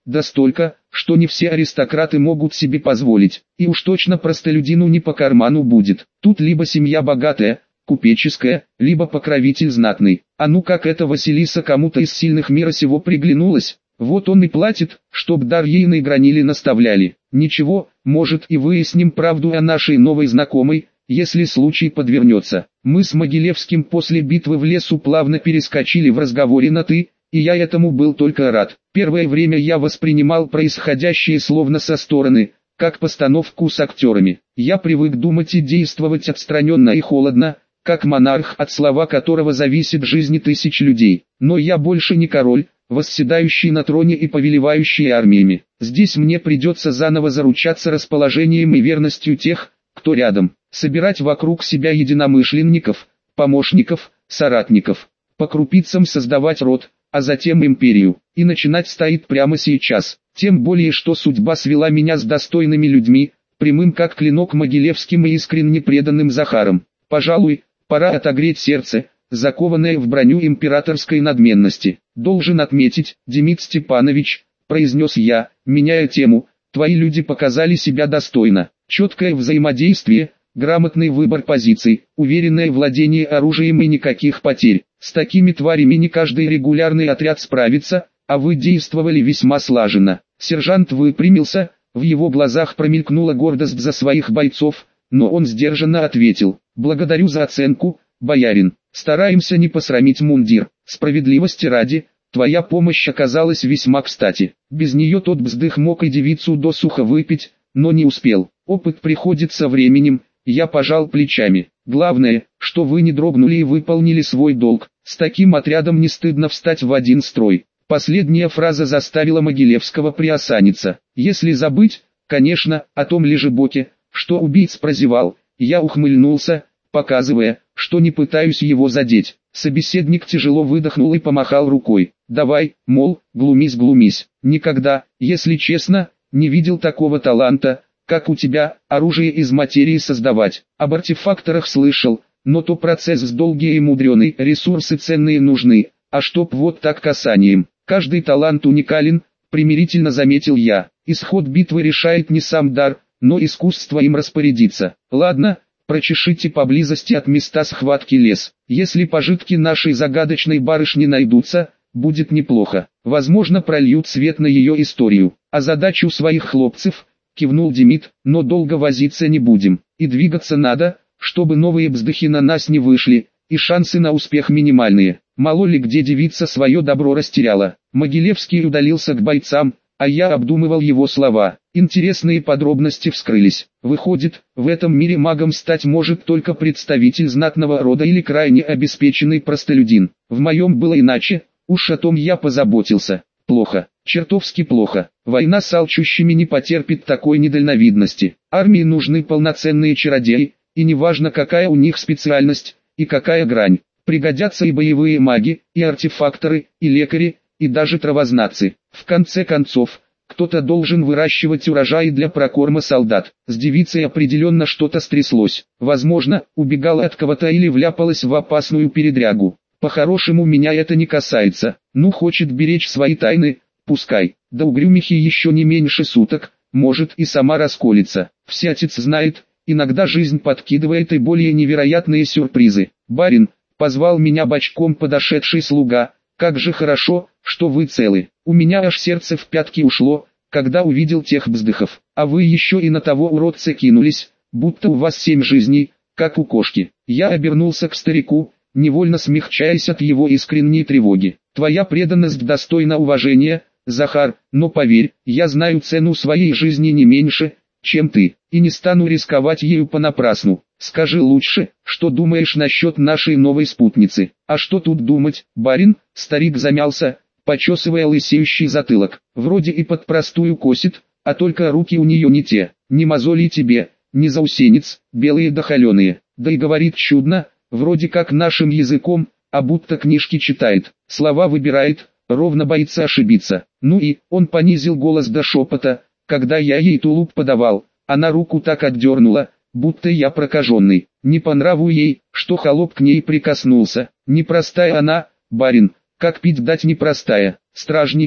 да столько, что не все аристократы могут себе позволить, и уж точно простолюдину не по карману будет. Тут либо семья богатая, купеческая, либо покровитель знатный. А ну как эта Василиса кому-то из сильных мира сего приглянулась, вот он и платит, чтоб дар ейной гранили наставляли. Ничего, может и выясним правду о нашей новой знакомой, если случай подвернется. Мы с Могилевским после битвы в лесу плавно перескочили в разговоре на «ты», и я этому был только рад. Первое время я воспринимал происходящее словно со стороны, как постановку с актерами. Я привык думать и действовать отстраненно и холодно, как монарх, от слова которого зависит жизнь тысяч людей. Но я больше не король, восседающий на троне и повелевающий армиями. Здесь мне придется заново заручаться расположением и верностью тех, кто рядом, собирать вокруг себя единомышленников, помощников, соратников, по крупицам создавать род, а затем империю, и начинать стоит прямо сейчас. Тем более, что судьба свела меня с достойными людьми, прямым как клинок Могилевским и искренне преданным Захаром. Пожалуй, пора отогреть сердце, закованное в броню императорской надменности. Должен отметить, Демид Степанович, произнес я, меняя тему, твои люди показали себя достойно. Четкое взаимодействие, грамотный выбор позиций, уверенное владение оружием и никаких потерь. С такими тварями не каждый регулярный отряд справится, а вы действовали весьма слаженно. Сержант выпрямился, в его глазах промелькнула гордость за своих бойцов, но он сдержанно ответил: «Благодарю за оценку, боярин. Стараемся не посрамить мундир. Справедливости ради, твоя помощь оказалась весьма кстати. Без нее тот бздых мог и девицу досуха выпить, но не успел. Опыт приходит со временем». Я пожал плечами. Главное, что вы не дрогнули и выполнили свой долг. С таким отрядом не стыдно встать в один строй. Последняя фраза заставила Могилевского приосаниться. Если забыть, конечно, о том лежебоке, что убийц прозевал, я ухмыльнулся, показывая, что не пытаюсь его задеть. Собеседник тяжело выдохнул и помахал рукой. Давай, мол, глумись. Никогда, если честно, не видел такого таланта, как у тебя, оружие из материи создавать. Об артефакторах слышал, но то процесс долгий и мудреный, ресурсы ценные нужны, а чтоб вот так касанием. Каждый талант уникален, примирительно заметил я. Исход битвы решает не сам дар, но искусство им распорядиться. Ладно, прочешите поблизости от места схватки лес. Если пожитки нашей загадочной барышни найдутся, будет неплохо. Возможно, прольют свет на ее историю. А задачу своих хлопцев, кивнул Демид, но долго возиться не будем. И двигаться надо, чтобы новые бздыхи на нас не вышли, и шансы на успех минимальные. Мало ли где девица свое добро растеряла. Могилевский удалился к бойцам, а я обдумывал его слова. Интересные подробности вскрылись. Выходит, в этом мире магом стать может только представитель знатного рода или крайне обеспеченный простолюдин. В моем было иначе, уж о том я позаботился. Плохо, чертовски плохо. Война с алчущими не потерпит такой недальновидности. Армии нужны полноценные чародеи, и неважно какая у них специальность, и какая грань. Пригодятся и боевые маги, и артефакторы, и лекари, и даже травознатцы. В конце концов, кто-то должен выращивать урожай для прокорма солдат. С девицей определенно что-то стряслось. Возможно, убегала от кого-то или вляпалась в опасную передрягу. По-хорошему меня это не касается. Ну хочет беречь свои тайны, пускай. Да угрюмихи еще не меньше суток, может и сама расколется. Всятец знает, иногда жизнь подкидывает и более невероятные сюрпризы. Барин, позвал меня бочком подошедший слуга, как же хорошо, что вы целы. У меня аж сердце в пятки ушло, когда увидел тех бздыхов. А вы еще и на того уродца кинулись, будто у вас 7 жизней, как у кошки. Я обернулся к старику, невольно смягчаясь от его искренней тревоги. Твоя преданность достойна уважения, Захар, но поверь, я знаю цену своей жизни не меньше, чем ты, и не стану рисковать ею понапрасну. Скажи лучше, что думаешь насчет нашей новой спутницы. А что тут думать, барин? Старик замялся, почесывая лысеющий затылок. Вроде и под простую косит, а только руки у нее не те. Не мозоли тебе, не заусенец, белые да холеные. Да и говорит чудно, вроде как нашим языком, а будто книжки читает. Слова выбирает, ровно боится ошибиться. Ну и, он понизил голос до шепота, когда я ей тулуп подавал, она руку так отдернула, будто я прокаженный. Не по нраву ей, что холоп к ней прикоснулся. Непростая она, барин, как пить дать непростая. Стражники,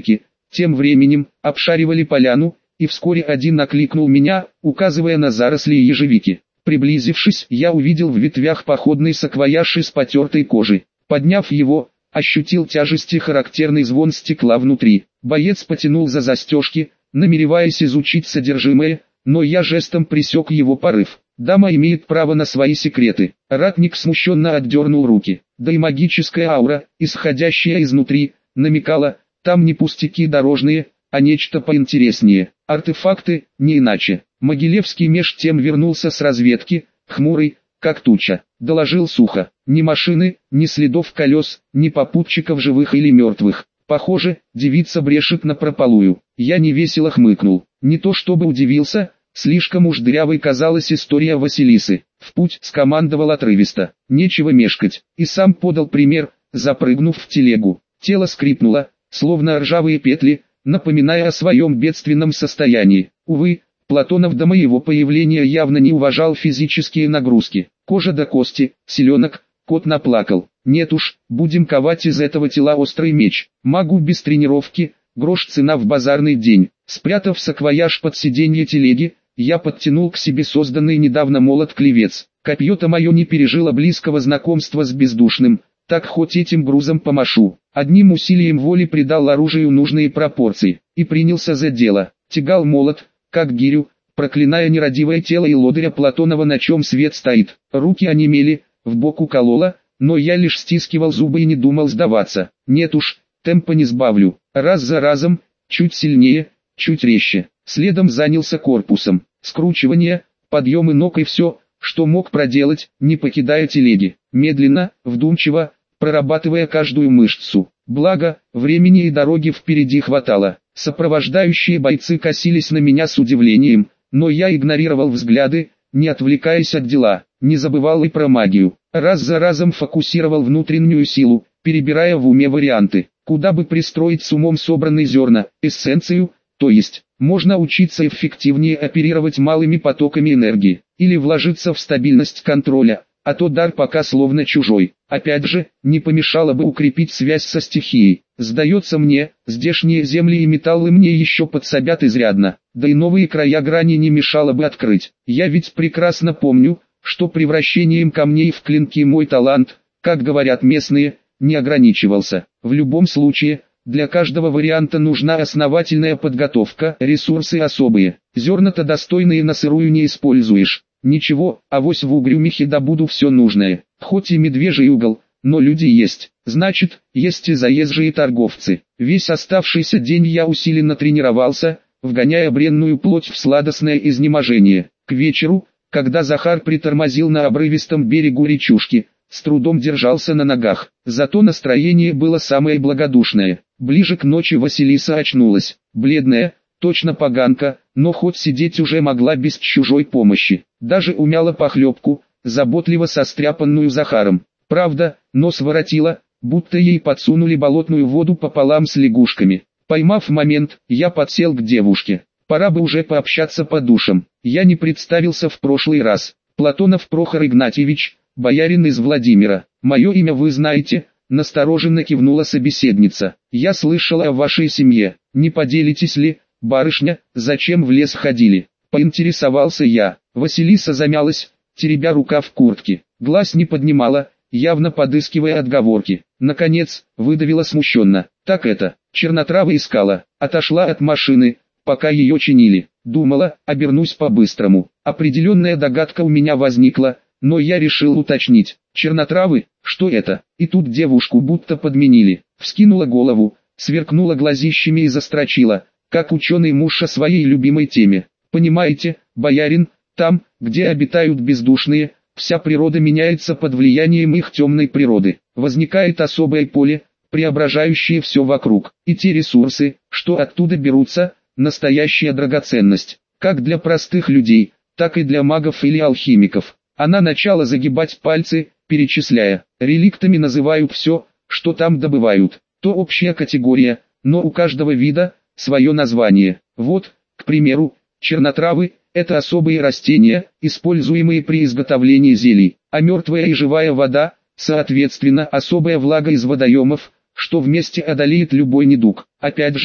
Тем временем, обшаривали поляну, и вскоре один накликнул меня, указывая на заросли ежевики. Приблизившись, я увидел в ветвях походный саквояж из потертой кожи. Подняв его, ощутил тяжесть и характерный звон стекла внутри. Боец потянул за застежки, намереваясь изучить содержимое, но я жестом пресек его порыв. Дама имеет право на свои секреты. Ратник смущенно отдернул руки. Да и магическая аура, исходящая изнутри, намекала, там не пустяки дорожные, а нечто поинтереснее. Артефакты, не иначе. Могилевский меж тем вернулся с разведки, хмурый, как туча. Доложил сухо. Ни машины, ни следов колес, ни попутчиков живых или мертвых. Похоже, девица брешет напропалую. Я невесело хмыкнул. Не то чтобы удивился, слишком уж дырявой казалась история Василисы. В путь скомандовал отрывисто. Нечего мешкать. И сам подал пример, запрыгнув в телегу. Тело скрипнуло, словно ржавые петли, напоминая о своем бедственном состоянии. Увы, Платонов до моего появления явно не уважал физические нагрузки. Кожа до кости, селенок, кот наплакал. Нет уж, будем ковать из этого тела острый меч. Могу без тренировки, грош цена в базарный день. Спрятав саквояж под сиденье телеги, я подтянул к себе созданный недавно молот-клевец. Копье-то мое не пережило близкого знакомства с бездушным, так хоть этим грузом помашу. Одним усилием воли придал оружию нужные пропорции, и принялся за дело. Тягал молот, как гирю, проклиная нерадивое тело и лодыря Платонова, на чем свет стоит. Руки онемели, в бок укололо, но я лишь стискивал зубы и не думал сдаваться. Нет уж, темпа не сбавлю. Раз за разом, чуть сильнее, чуть резче. Следом занялся корпусом. Скручивание, подъемы ног и все, что мог проделать, не покидая телеги. Медленно, вдумчиво, прорабатывая каждую мышцу. Благо, времени и дороги впереди хватало. Сопровождающие бойцы косились на меня с удивлением, но я игнорировал взгляды, не отвлекаясь от дела. Не забывал и про магию. Раз за разом фокусировал внутреннюю силу, перебирая в уме варианты, куда бы пристроить с умом собранные зерна, эссенцию, то есть, можно учиться эффективнее оперировать малыми потоками энергии, или вложиться в стабильность контроля, а то дар пока словно чужой. Опять же, не помешало бы укрепить связь со стихией. Сдается мне, здешние земли и металлы мне еще подсобят изрядно, да и новые края грани не мешало бы открыть. Я ведь прекрасно помню, что превращением камней в клинки мой талант, как говорят местные, не ограничивался. В любом случае, для каждого варианта нужна основательная подготовка, ресурсы особые. Зерна-то достойные на сырую не используешь. Ничего, авось в Угрюмихе добуду все нужное. Хоть и медвежий угол, но люди есть. Значит, есть и заезжие торговцы. Весь оставшийся день я усиленно тренировался, вгоняя бренную плоть в сладостное изнеможение. К вечеру, когда Захар притормозил на обрывистом берегу речушки, с трудом держался на ногах. Зато настроение было самое благодушное. Ближе к ночи Василиса очнулась, бледная, точно поганка, но хоть сидеть уже могла без чужой помощи. Даже умяла похлебку, заботливо состряпанную Захаром. Правда, нос воротила, будто ей подсунули болотную воду пополам с лягушками. Поймав момент, я подсел к девушке. Пора бы уже пообщаться по душам. Я не представился в прошлый раз. Платонов Прохор Игнатьевич, боярин из Владимира. Мое имя вы знаете, настороженно кивнула собеседница. Я слышала о вашей семье. Не поделитесь ли, барышня, зачем в лес ходили? Поинтересовался я. Василиса замялась, теребя рукав куртки. Глаз не поднимала, явно подыскивая отговорки. Наконец, выдавила смущенно. Так это, чернотравы искала. Отошла от машины, пока ее чинили. Думала, обернусь по-быстрому. Определенная догадка у меня возникла, но я решил уточнить. Чернотравы, что это? И тут девушку будто подменили. Вскинула голову, сверкнула глазищами и застрочила, как ученый муж о своей любимой теме. Понимаете, боярин, там, где обитают бездушные, вся природа меняется под влиянием их темной природы. Возникает особое поле, преображающее все вокруг. И те ресурсы, что оттуда берутся, настоящая драгоценность. Как для простых людей, так и для магов или алхимиков. Она начала загибать пальцы, перечисляя. Реликтами называют все, что там добывают. То общая категория, но у каждого вида свое название. Вот, к примеру, чернотравы – это особые растения, используемые при изготовлении зелий, а мертвая и живая вода, соответственно, особая влага из водоемов, что вместе одолеет любой недуг. Опять же,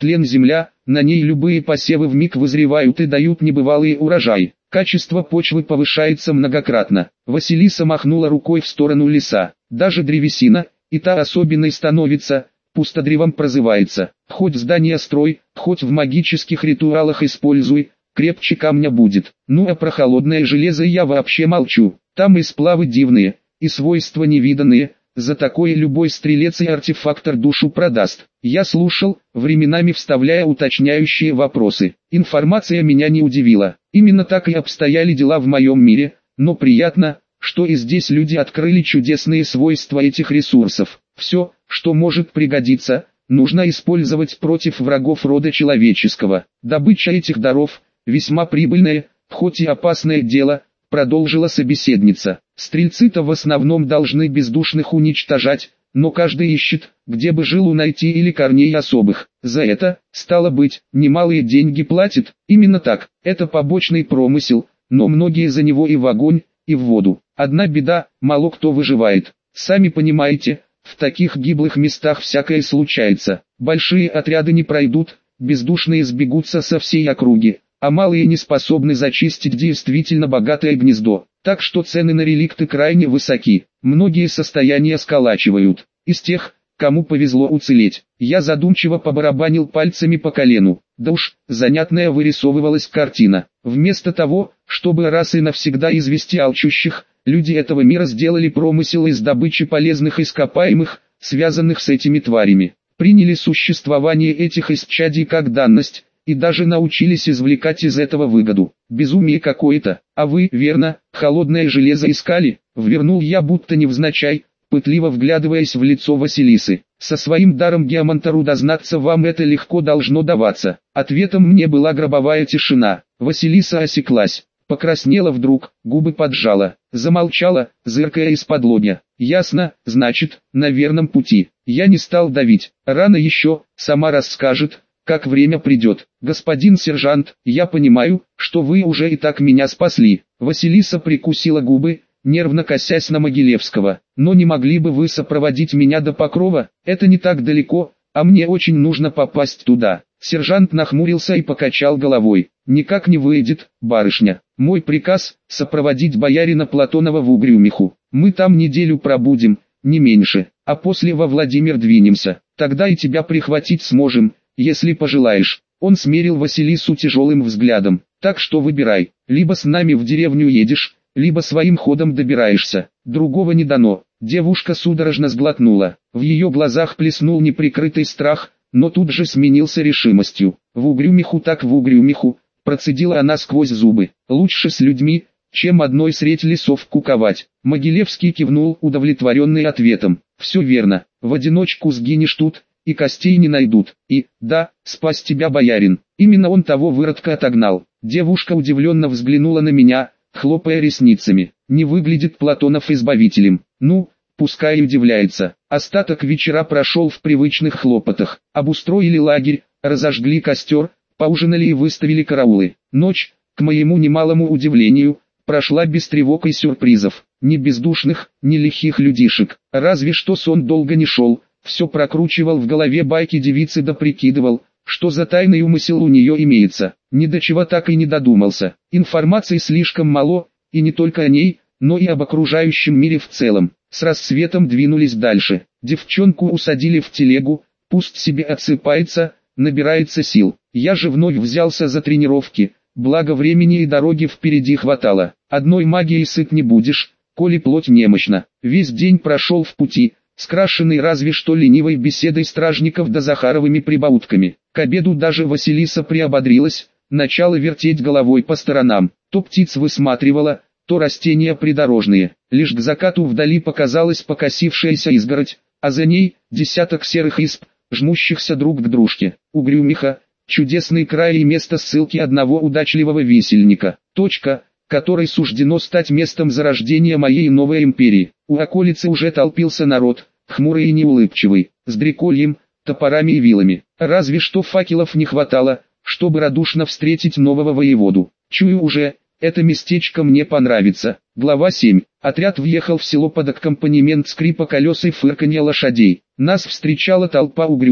тлен земля, на ней любые посевы вмиг вызревают и дают небывалый урожай. Качество почвы повышается многократно. Василиса махнула рукой в сторону леса. Даже древесина, и та особенной становится, пустодревом прозывается. Хоть здание строй, хоть в магических ритуалах используй, крепче камня будет. Ну а про холодное железо я вообще молчу. Там и сплавы дивные, и свойства невиданные. За такое любой стрелец и артефактор душу продаст. Я слушал, временами вставляя уточняющие вопросы. Информация меня не удивила. Именно так и обстояли дела в моем мире, но приятно, что и здесь люди открыли чудесные свойства этих ресурсов. Все, что может пригодиться, нужно использовать против врагов рода человеческого. Добыча этих даров – весьма прибыльное, хоть и опасное дело, продолжила собеседница. Стрельцы-то в основном должны бездушных уничтожать, но каждый ищет, где бы жилу найти или корней особых. За это, стало быть, немалые деньги платят. Именно так, это побочный промысел, но многие за него и в огонь, и в воду. Одна беда, мало кто выживает. Сами понимаете, в таких гиблых местах всякое случается. Большие отряды не пройдут, бездушные сбегутся со всей округи, а малые не способны зачистить действительно богатое гнездо. Так что цены на реликты крайне высоки. Многие состояния сколачивают. Из тех, кому повезло уцелеть, я задумчиво побарабанил пальцами по колену. Да уж, занятная вырисовывалась картина. Вместо того, чтобы раз и навсегда извести алчущих, люди этого мира сделали промысел из добычи полезных ископаемых, связанных с этими тварями. Приняли существование этих исчадий как данность, и даже научились извлекать из этого выгоду. Безумие какое-то. А вы, верно, холодное железо искали? Ввернул я будто невзначай, пытливо вглядываясь в лицо Василисы. Со своим даром геомантару дознаться вам это легко должно даваться. Ответом мне была гробовая тишина. Василиса осеклась, покраснела вдруг, губы поджала, замолчала, зыркая из-под лобья. Ясно, значит, на верном пути. Я не стал давить. Рано еще, сама расскажет, как время придет. Господин сержант, я понимаю, что вы уже и так меня спасли. Василиса прикусила губы, нервно косясь на Могилевского. Но не могли бы вы сопроводить меня до Покрова? Это не так далеко, а мне очень нужно попасть туда. Сержант нахмурился и покачал головой. Никак не выйдет, барышня. Мой приказ – сопроводить боярина Платонова в Угрюмиху. Мы там неделю пробудем, не меньше, а после во Владимир двинемся. Тогда и тебя прихватить сможем, если пожелаешь. Он смерил Василису тяжелым взглядом. Так что выбирай, либо с нами в деревню едешь, либо своим ходом добираешься. Другого не дано. Девушка судорожно сглотнула. В ее глазах плеснул неприкрытый страх, но тут же сменился решимостью. В Угрюмиху так в Угрюмиху, процедила она сквозь зубы. Лучше с людьми, чем одной средь лесов куковать. Могилевский кивнул, удовлетворенный ответом. Все верно, в одиночку сгинешь тут, и костей не найдут. И, да, спас тебя боярин. Именно он того выродка отогнал. Девушка удивленно взглянула на меня, хлопая ресницами. Не выглядит Платонов избавителем. Ну, пускай удивляется. Остаток вечера прошел в привычных хлопотах. Обустроили лагерь, разожгли костер, поужинали и выставили караулы. Ночь, к моему немалому удивлению, прошла без тревог и сюрпризов. Ни бездушных, ни лихих людишек. Разве что сон долго не шел. Все прокручивал в голове байки девицы да прикидывал, что за тайный умысел у нее имеется. Ни до чего так и не додумался. Информации слишком мало, и не только о ней, но и об окружающем мире в целом. С рассветом двинулись дальше. Девчонку усадили в телегу, пусть себе отсыпается, набирается сил. Я же вновь взялся за тренировки, благо времени и дороги впереди хватало. Одной магией сыт не будешь, коли плоть немощна. Весь день прошел в пути, скрашенный разве что ленивой беседой стражников да Захаровыми прибаутками. К обеду даже Василиса приободрилась, начала вертеть головой по сторонам. То птиц высматривала, то растения придорожные. Лишь к закату вдали показалась покосившаяся изгородь, а за ней десяток серых исп, жмущихся друг к дружке. Угрюмиха – чудесный край и место ссылки одного удачливого висельника. Точка, которой суждено стать местом зарождения моей новой империи. У околицы уже толпился народ, хмурый и неулыбчивый, с дрекольем, топорами и вилами. Разве что факелов не хватало, чтобы радушно встретить нового воеводу. Чую уже, это местечко мне понравится. Глава 7. Отряд въехал в село под аккомпанемент скрипа колес и фырканья лошадей. Нас встречала толпа угрюмых,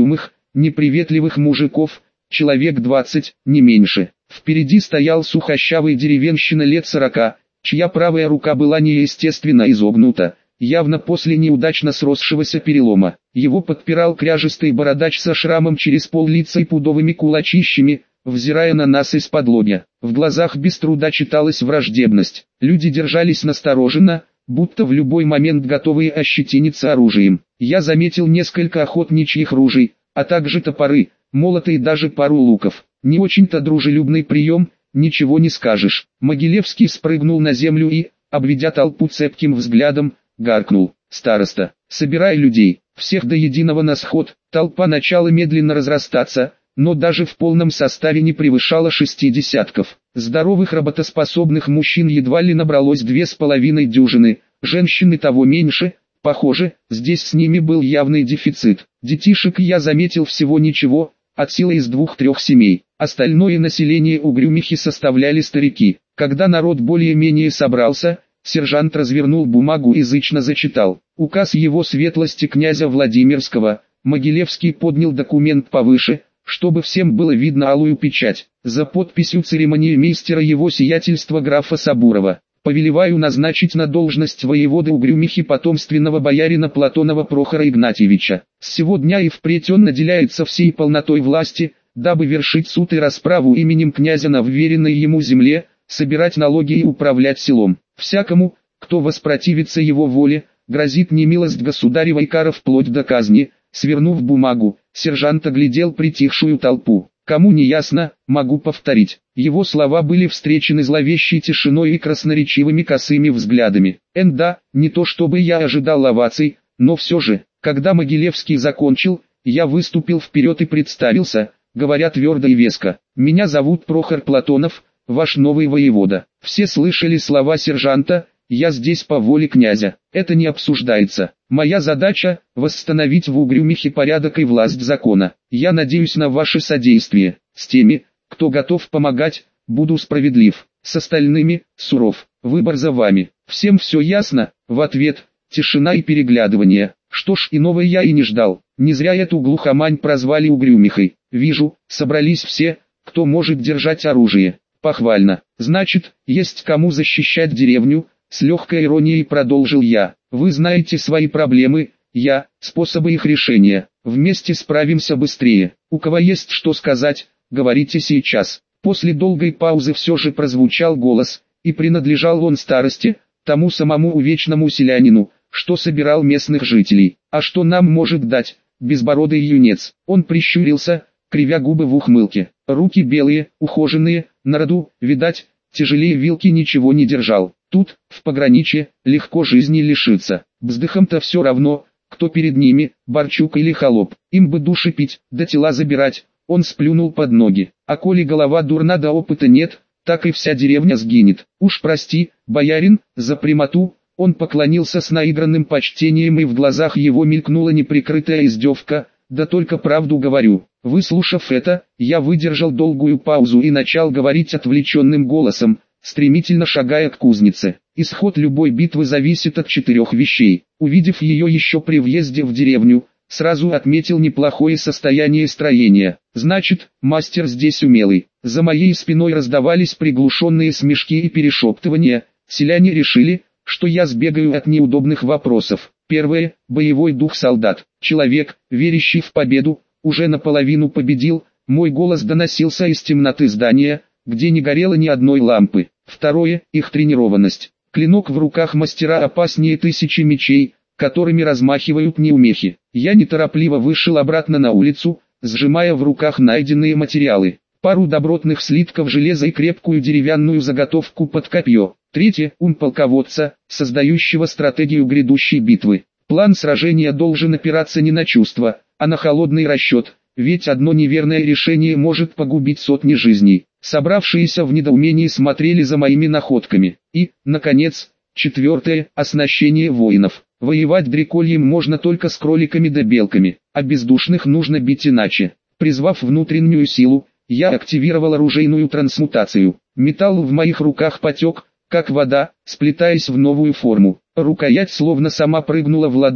неприветливых мужиков, человек 20, не меньше. Впереди стоял сухощавый деревенщина лет 40, чья правая рука была неестественно изогнута, явно после неудачно сросшегося перелома. Его подпирал кряжистый бородач со шрамом через пол-лица и пудовыми кулачищами, взирая на нас из-под-лобья. В глазах без труда читалась враждебность. Люди держались настороженно, будто в любой момент готовые ощетиниться оружием. Я заметил несколько охотничьих ружей, а также топоры, молоты и даже пару луков. Не очень-то дружелюбный прием, ничего не скажешь. Могилевский спрыгнул на землю и, обведя толпу цепким взглядом, гаркнул: «Староста, собирай людей, всех до единого на сход». Толпа начала медленно разрастаться, но даже в полном составе не превышала 6 десятков. Здоровых работоспособных мужчин едва ли набралось 2,5 дюжины, женщин и того меньше. Похоже, здесь с ними был явный дефицит. Детишек я заметил всего ничего, от силы из 2-3 семей. Остальное население Угрюмихи составляли старики. Когда народ более-менее собрался, сержант развернул бумагу и язычно зачитал. Указ его светлости князя Владимирского. Могилевский поднял документ повыше, чтобы всем было видно алую печать. За подписью церемониймейстера его сиятельства графа Сабурова. Повелеваю назначить на должность воеводы Угрюмихи потомственного боярина Платонова Прохора Игнатьевича. С сего дня и впредь он наделяется всей полнотой власти, дабы вершить суд и расправу именем князя на вверенной ему земле, собирать налоги и управлять селом. Всякому, кто воспротивится его воле, грозит немилость государева и кара вплоть до казни. Свернув бумагу, сержант оглядел притихшую толпу. Кому не ясно, могу повторить. Его слова были встречены зловещей тишиной и красноречивыми косыми взглядами. Да, не то чтобы я ожидал оваций, но все же, когда Могилевский закончил, я выступил вперед и представился, говоря твердо и веско: «Меня зовут Прохор Платонов, ваш новый воевода». Все слышали слова сержанта: «Я здесь по воле князя». Это не обсуждается. Моя задача – восстановить в Угрюмихе порядок и власть закона. Я надеюсь на ваше содействие. С теми, кто готов помогать, буду справедлив. С остальными – суров. Выбор за вами. Всем все ясно? В ответ – тишина и переглядывание. Что ж, иного я и не ждал. Не зря эту глухомань прозвали Угрюмихой. Вижу, собрались все, кто может держать оружие. Похвально. Значит, есть кому защищать деревню. С легкой иронией продолжил я. Вы знаете свои проблемы, я – способы их решения. Вместе справимся быстрее. У кого есть что сказать, говорите сейчас. После долгой паузы все же прозвучал голос, и принадлежал он старости, тому самому увечному селянину, что собирал местных жителей. А что нам может дать безбородый юнец? Он прищурился, кривя губы в ухмылке. Руки белые, ухоженные, на роду, видать, тяжелее вилки ничего не держал. Тут, в пограничье, легко жизни лишиться. Бздыхам-то все равно, кто перед ними, Борчук или холоп. Им бы души пить, да тела забирать. Он сплюнул под ноги. А коли голова дурна да опыта нет, так и вся деревня сгинет. Уж прости, боярин, за прямоту. Он поклонился с наигранным почтением, и в глазах его мелькнула неприкрытая издевка. Да только правду говорю. Выслушав это, я выдержал долгую паузу и начал говорить отвлеченным голосом, стремительно шагая к кузнице. Исход любой битвы зависит от 4 вещей. Увидев ее еще при въезде в деревню, сразу отметил неплохое состояние строения. Значит, мастер здесь умелый. За моей спиной раздавались приглушенные смешки и перешептывания. Селяне решили, что я сбегаю от неудобных вопросов. Первое – боевой дух солдат. Человек, верящий в победу, уже наполовину победил. Мой голос доносился из темноты здания, где не горело ни одной лампы. Второе – их тренированность. Клинок в руках мастера опаснее 1000 мечей, которыми размахивают неумехи. Я неторопливо вышел обратно на улицу, сжимая в руках найденные материалы. Пару добротных слитков железа и крепкую деревянную заготовку под копье. Третье – ум полководца, создающего стратегию грядущей битвы. План сражения должен опираться не на чувства, а на холодный расчет, ведь одно неверное решение может погубить сотни жизней. Собравшиеся в недоумении смотрели за моими находками. И, наконец, четвертое – оснащение воинов. Воевать дрекольем можно только с кроликами да белками, а бездушных нужно бить иначе. Призвав внутреннюю силу, я активировал оружейную трансмутацию. Металл в моих руках потек, как вода, сплетаясь в новую форму. Рукоять словно сама прыгнула в ладонь,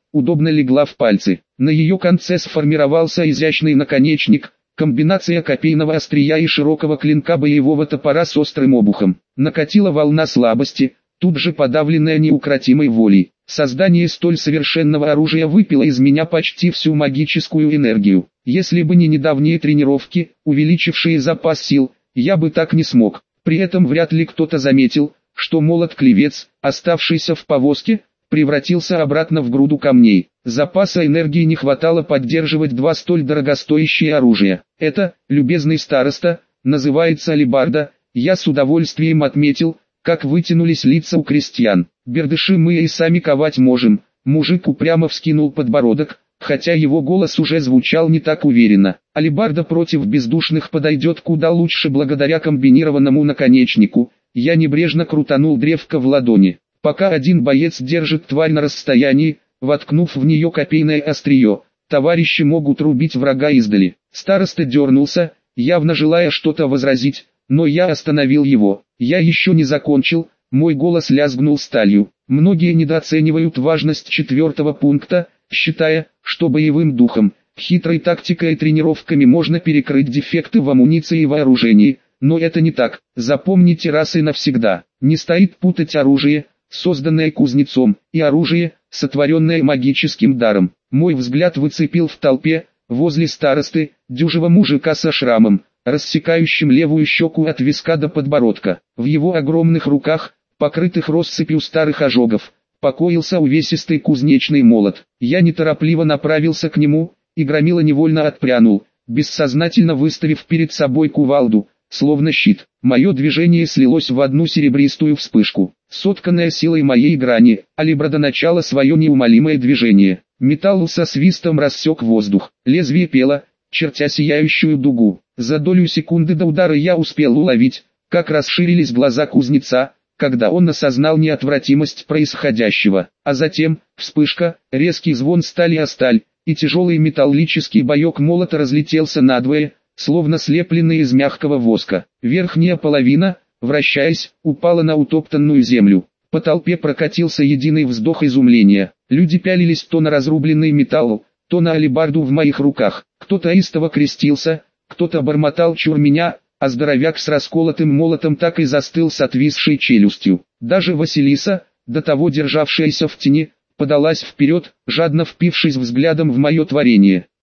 удобно легла в пальцы. На ее конце сформировался изящный наконечник, комбинация копейного острия и широкого клинка боевого топора с острым обухом. Накатила волна слабости, тут же подавленная неукротимой волей. Создание столь совершенного оружия выпило из меня почти всю магическую энергию. Если бы не недавние тренировки, увеличившие запас сил, я бы так не смог. При этом вряд ли кто-то заметил, что молот-клевец, оставшийся в повозке, превратился обратно в груду камней. Запаса энергии не хватало поддерживать два столь дорогостоящие оружия. Это, любезный староста, называется алебарда. Я с удовольствием отметил, как вытянулись лица у крестьян. Бердыши мы и сами ковать можем. Мужик упрямо вскинул подбородок, хотя его голос уже звучал не так уверенно. Алебарда против бездушных подойдет куда лучше благодаря комбинированному наконечнику. Я небрежно крутанул древко в ладони. Пока один боец держит тварь на расстоянии, воткнув в нее копейное острие, товарищи могут рубить врага издали. Староста дернулся, явно желая что-то возразить, но я остановил его. Я еще не закончил, мой голос лязгнул сталью. Многие недооценивают важность 4-го пункта, считая, что боевым духом, хитрой тактикой и тренировками можно перекрыть дефекты в амуниции и вооружении, но это не так. Запомните раз и навсегда, не стоит путать оружие, созданное кузнецом, и оружие, сотворенное магическим даром. Мой взгляд выцепил в толпе, возле старосты, дюжего мужика со шрамом, рассекающим левую щеку от виска до подбородка. В его огромных руках, покрытых россыпью старых ожогов, покоился увесистый кузнечный молот. Я неторопливо направился к нему, и громила невольно отпрянул, бессознательно выставив перед собой кувалду, словно щит. Мое движение слилось в одну серебристую вспышку. Сотканная силой моей грани, алебарда начала свое неумолимое движение. Металл со свистом рассек воздух. Лезвие пело, чертя сияющую дугу. За долю секунды до удара я успел уловить, как расширились глаза кузнеца, когда он осознал неотвратимость происходящего. А затем, вспышка, резкий звон стали о сталь, и тяжелый металлический боек молота разлетелся надвое, словно слепленный из мягкого воска. Верхняя половина, вращаясь, упала на утоптанную землю. По толпе прокатился единый вздох изумления. Люди пялились то на разрубленный металл, то на алебарду в моих руках. Кто-то истово крестился, кто-то бормотал «чур меня», а здоровяк с расколотым молотом так и застыл с отвисшей челюстью. Даже Василиса, до того державшаяся в тени, подалась вперед, жадно впившись взглядом в мое творение.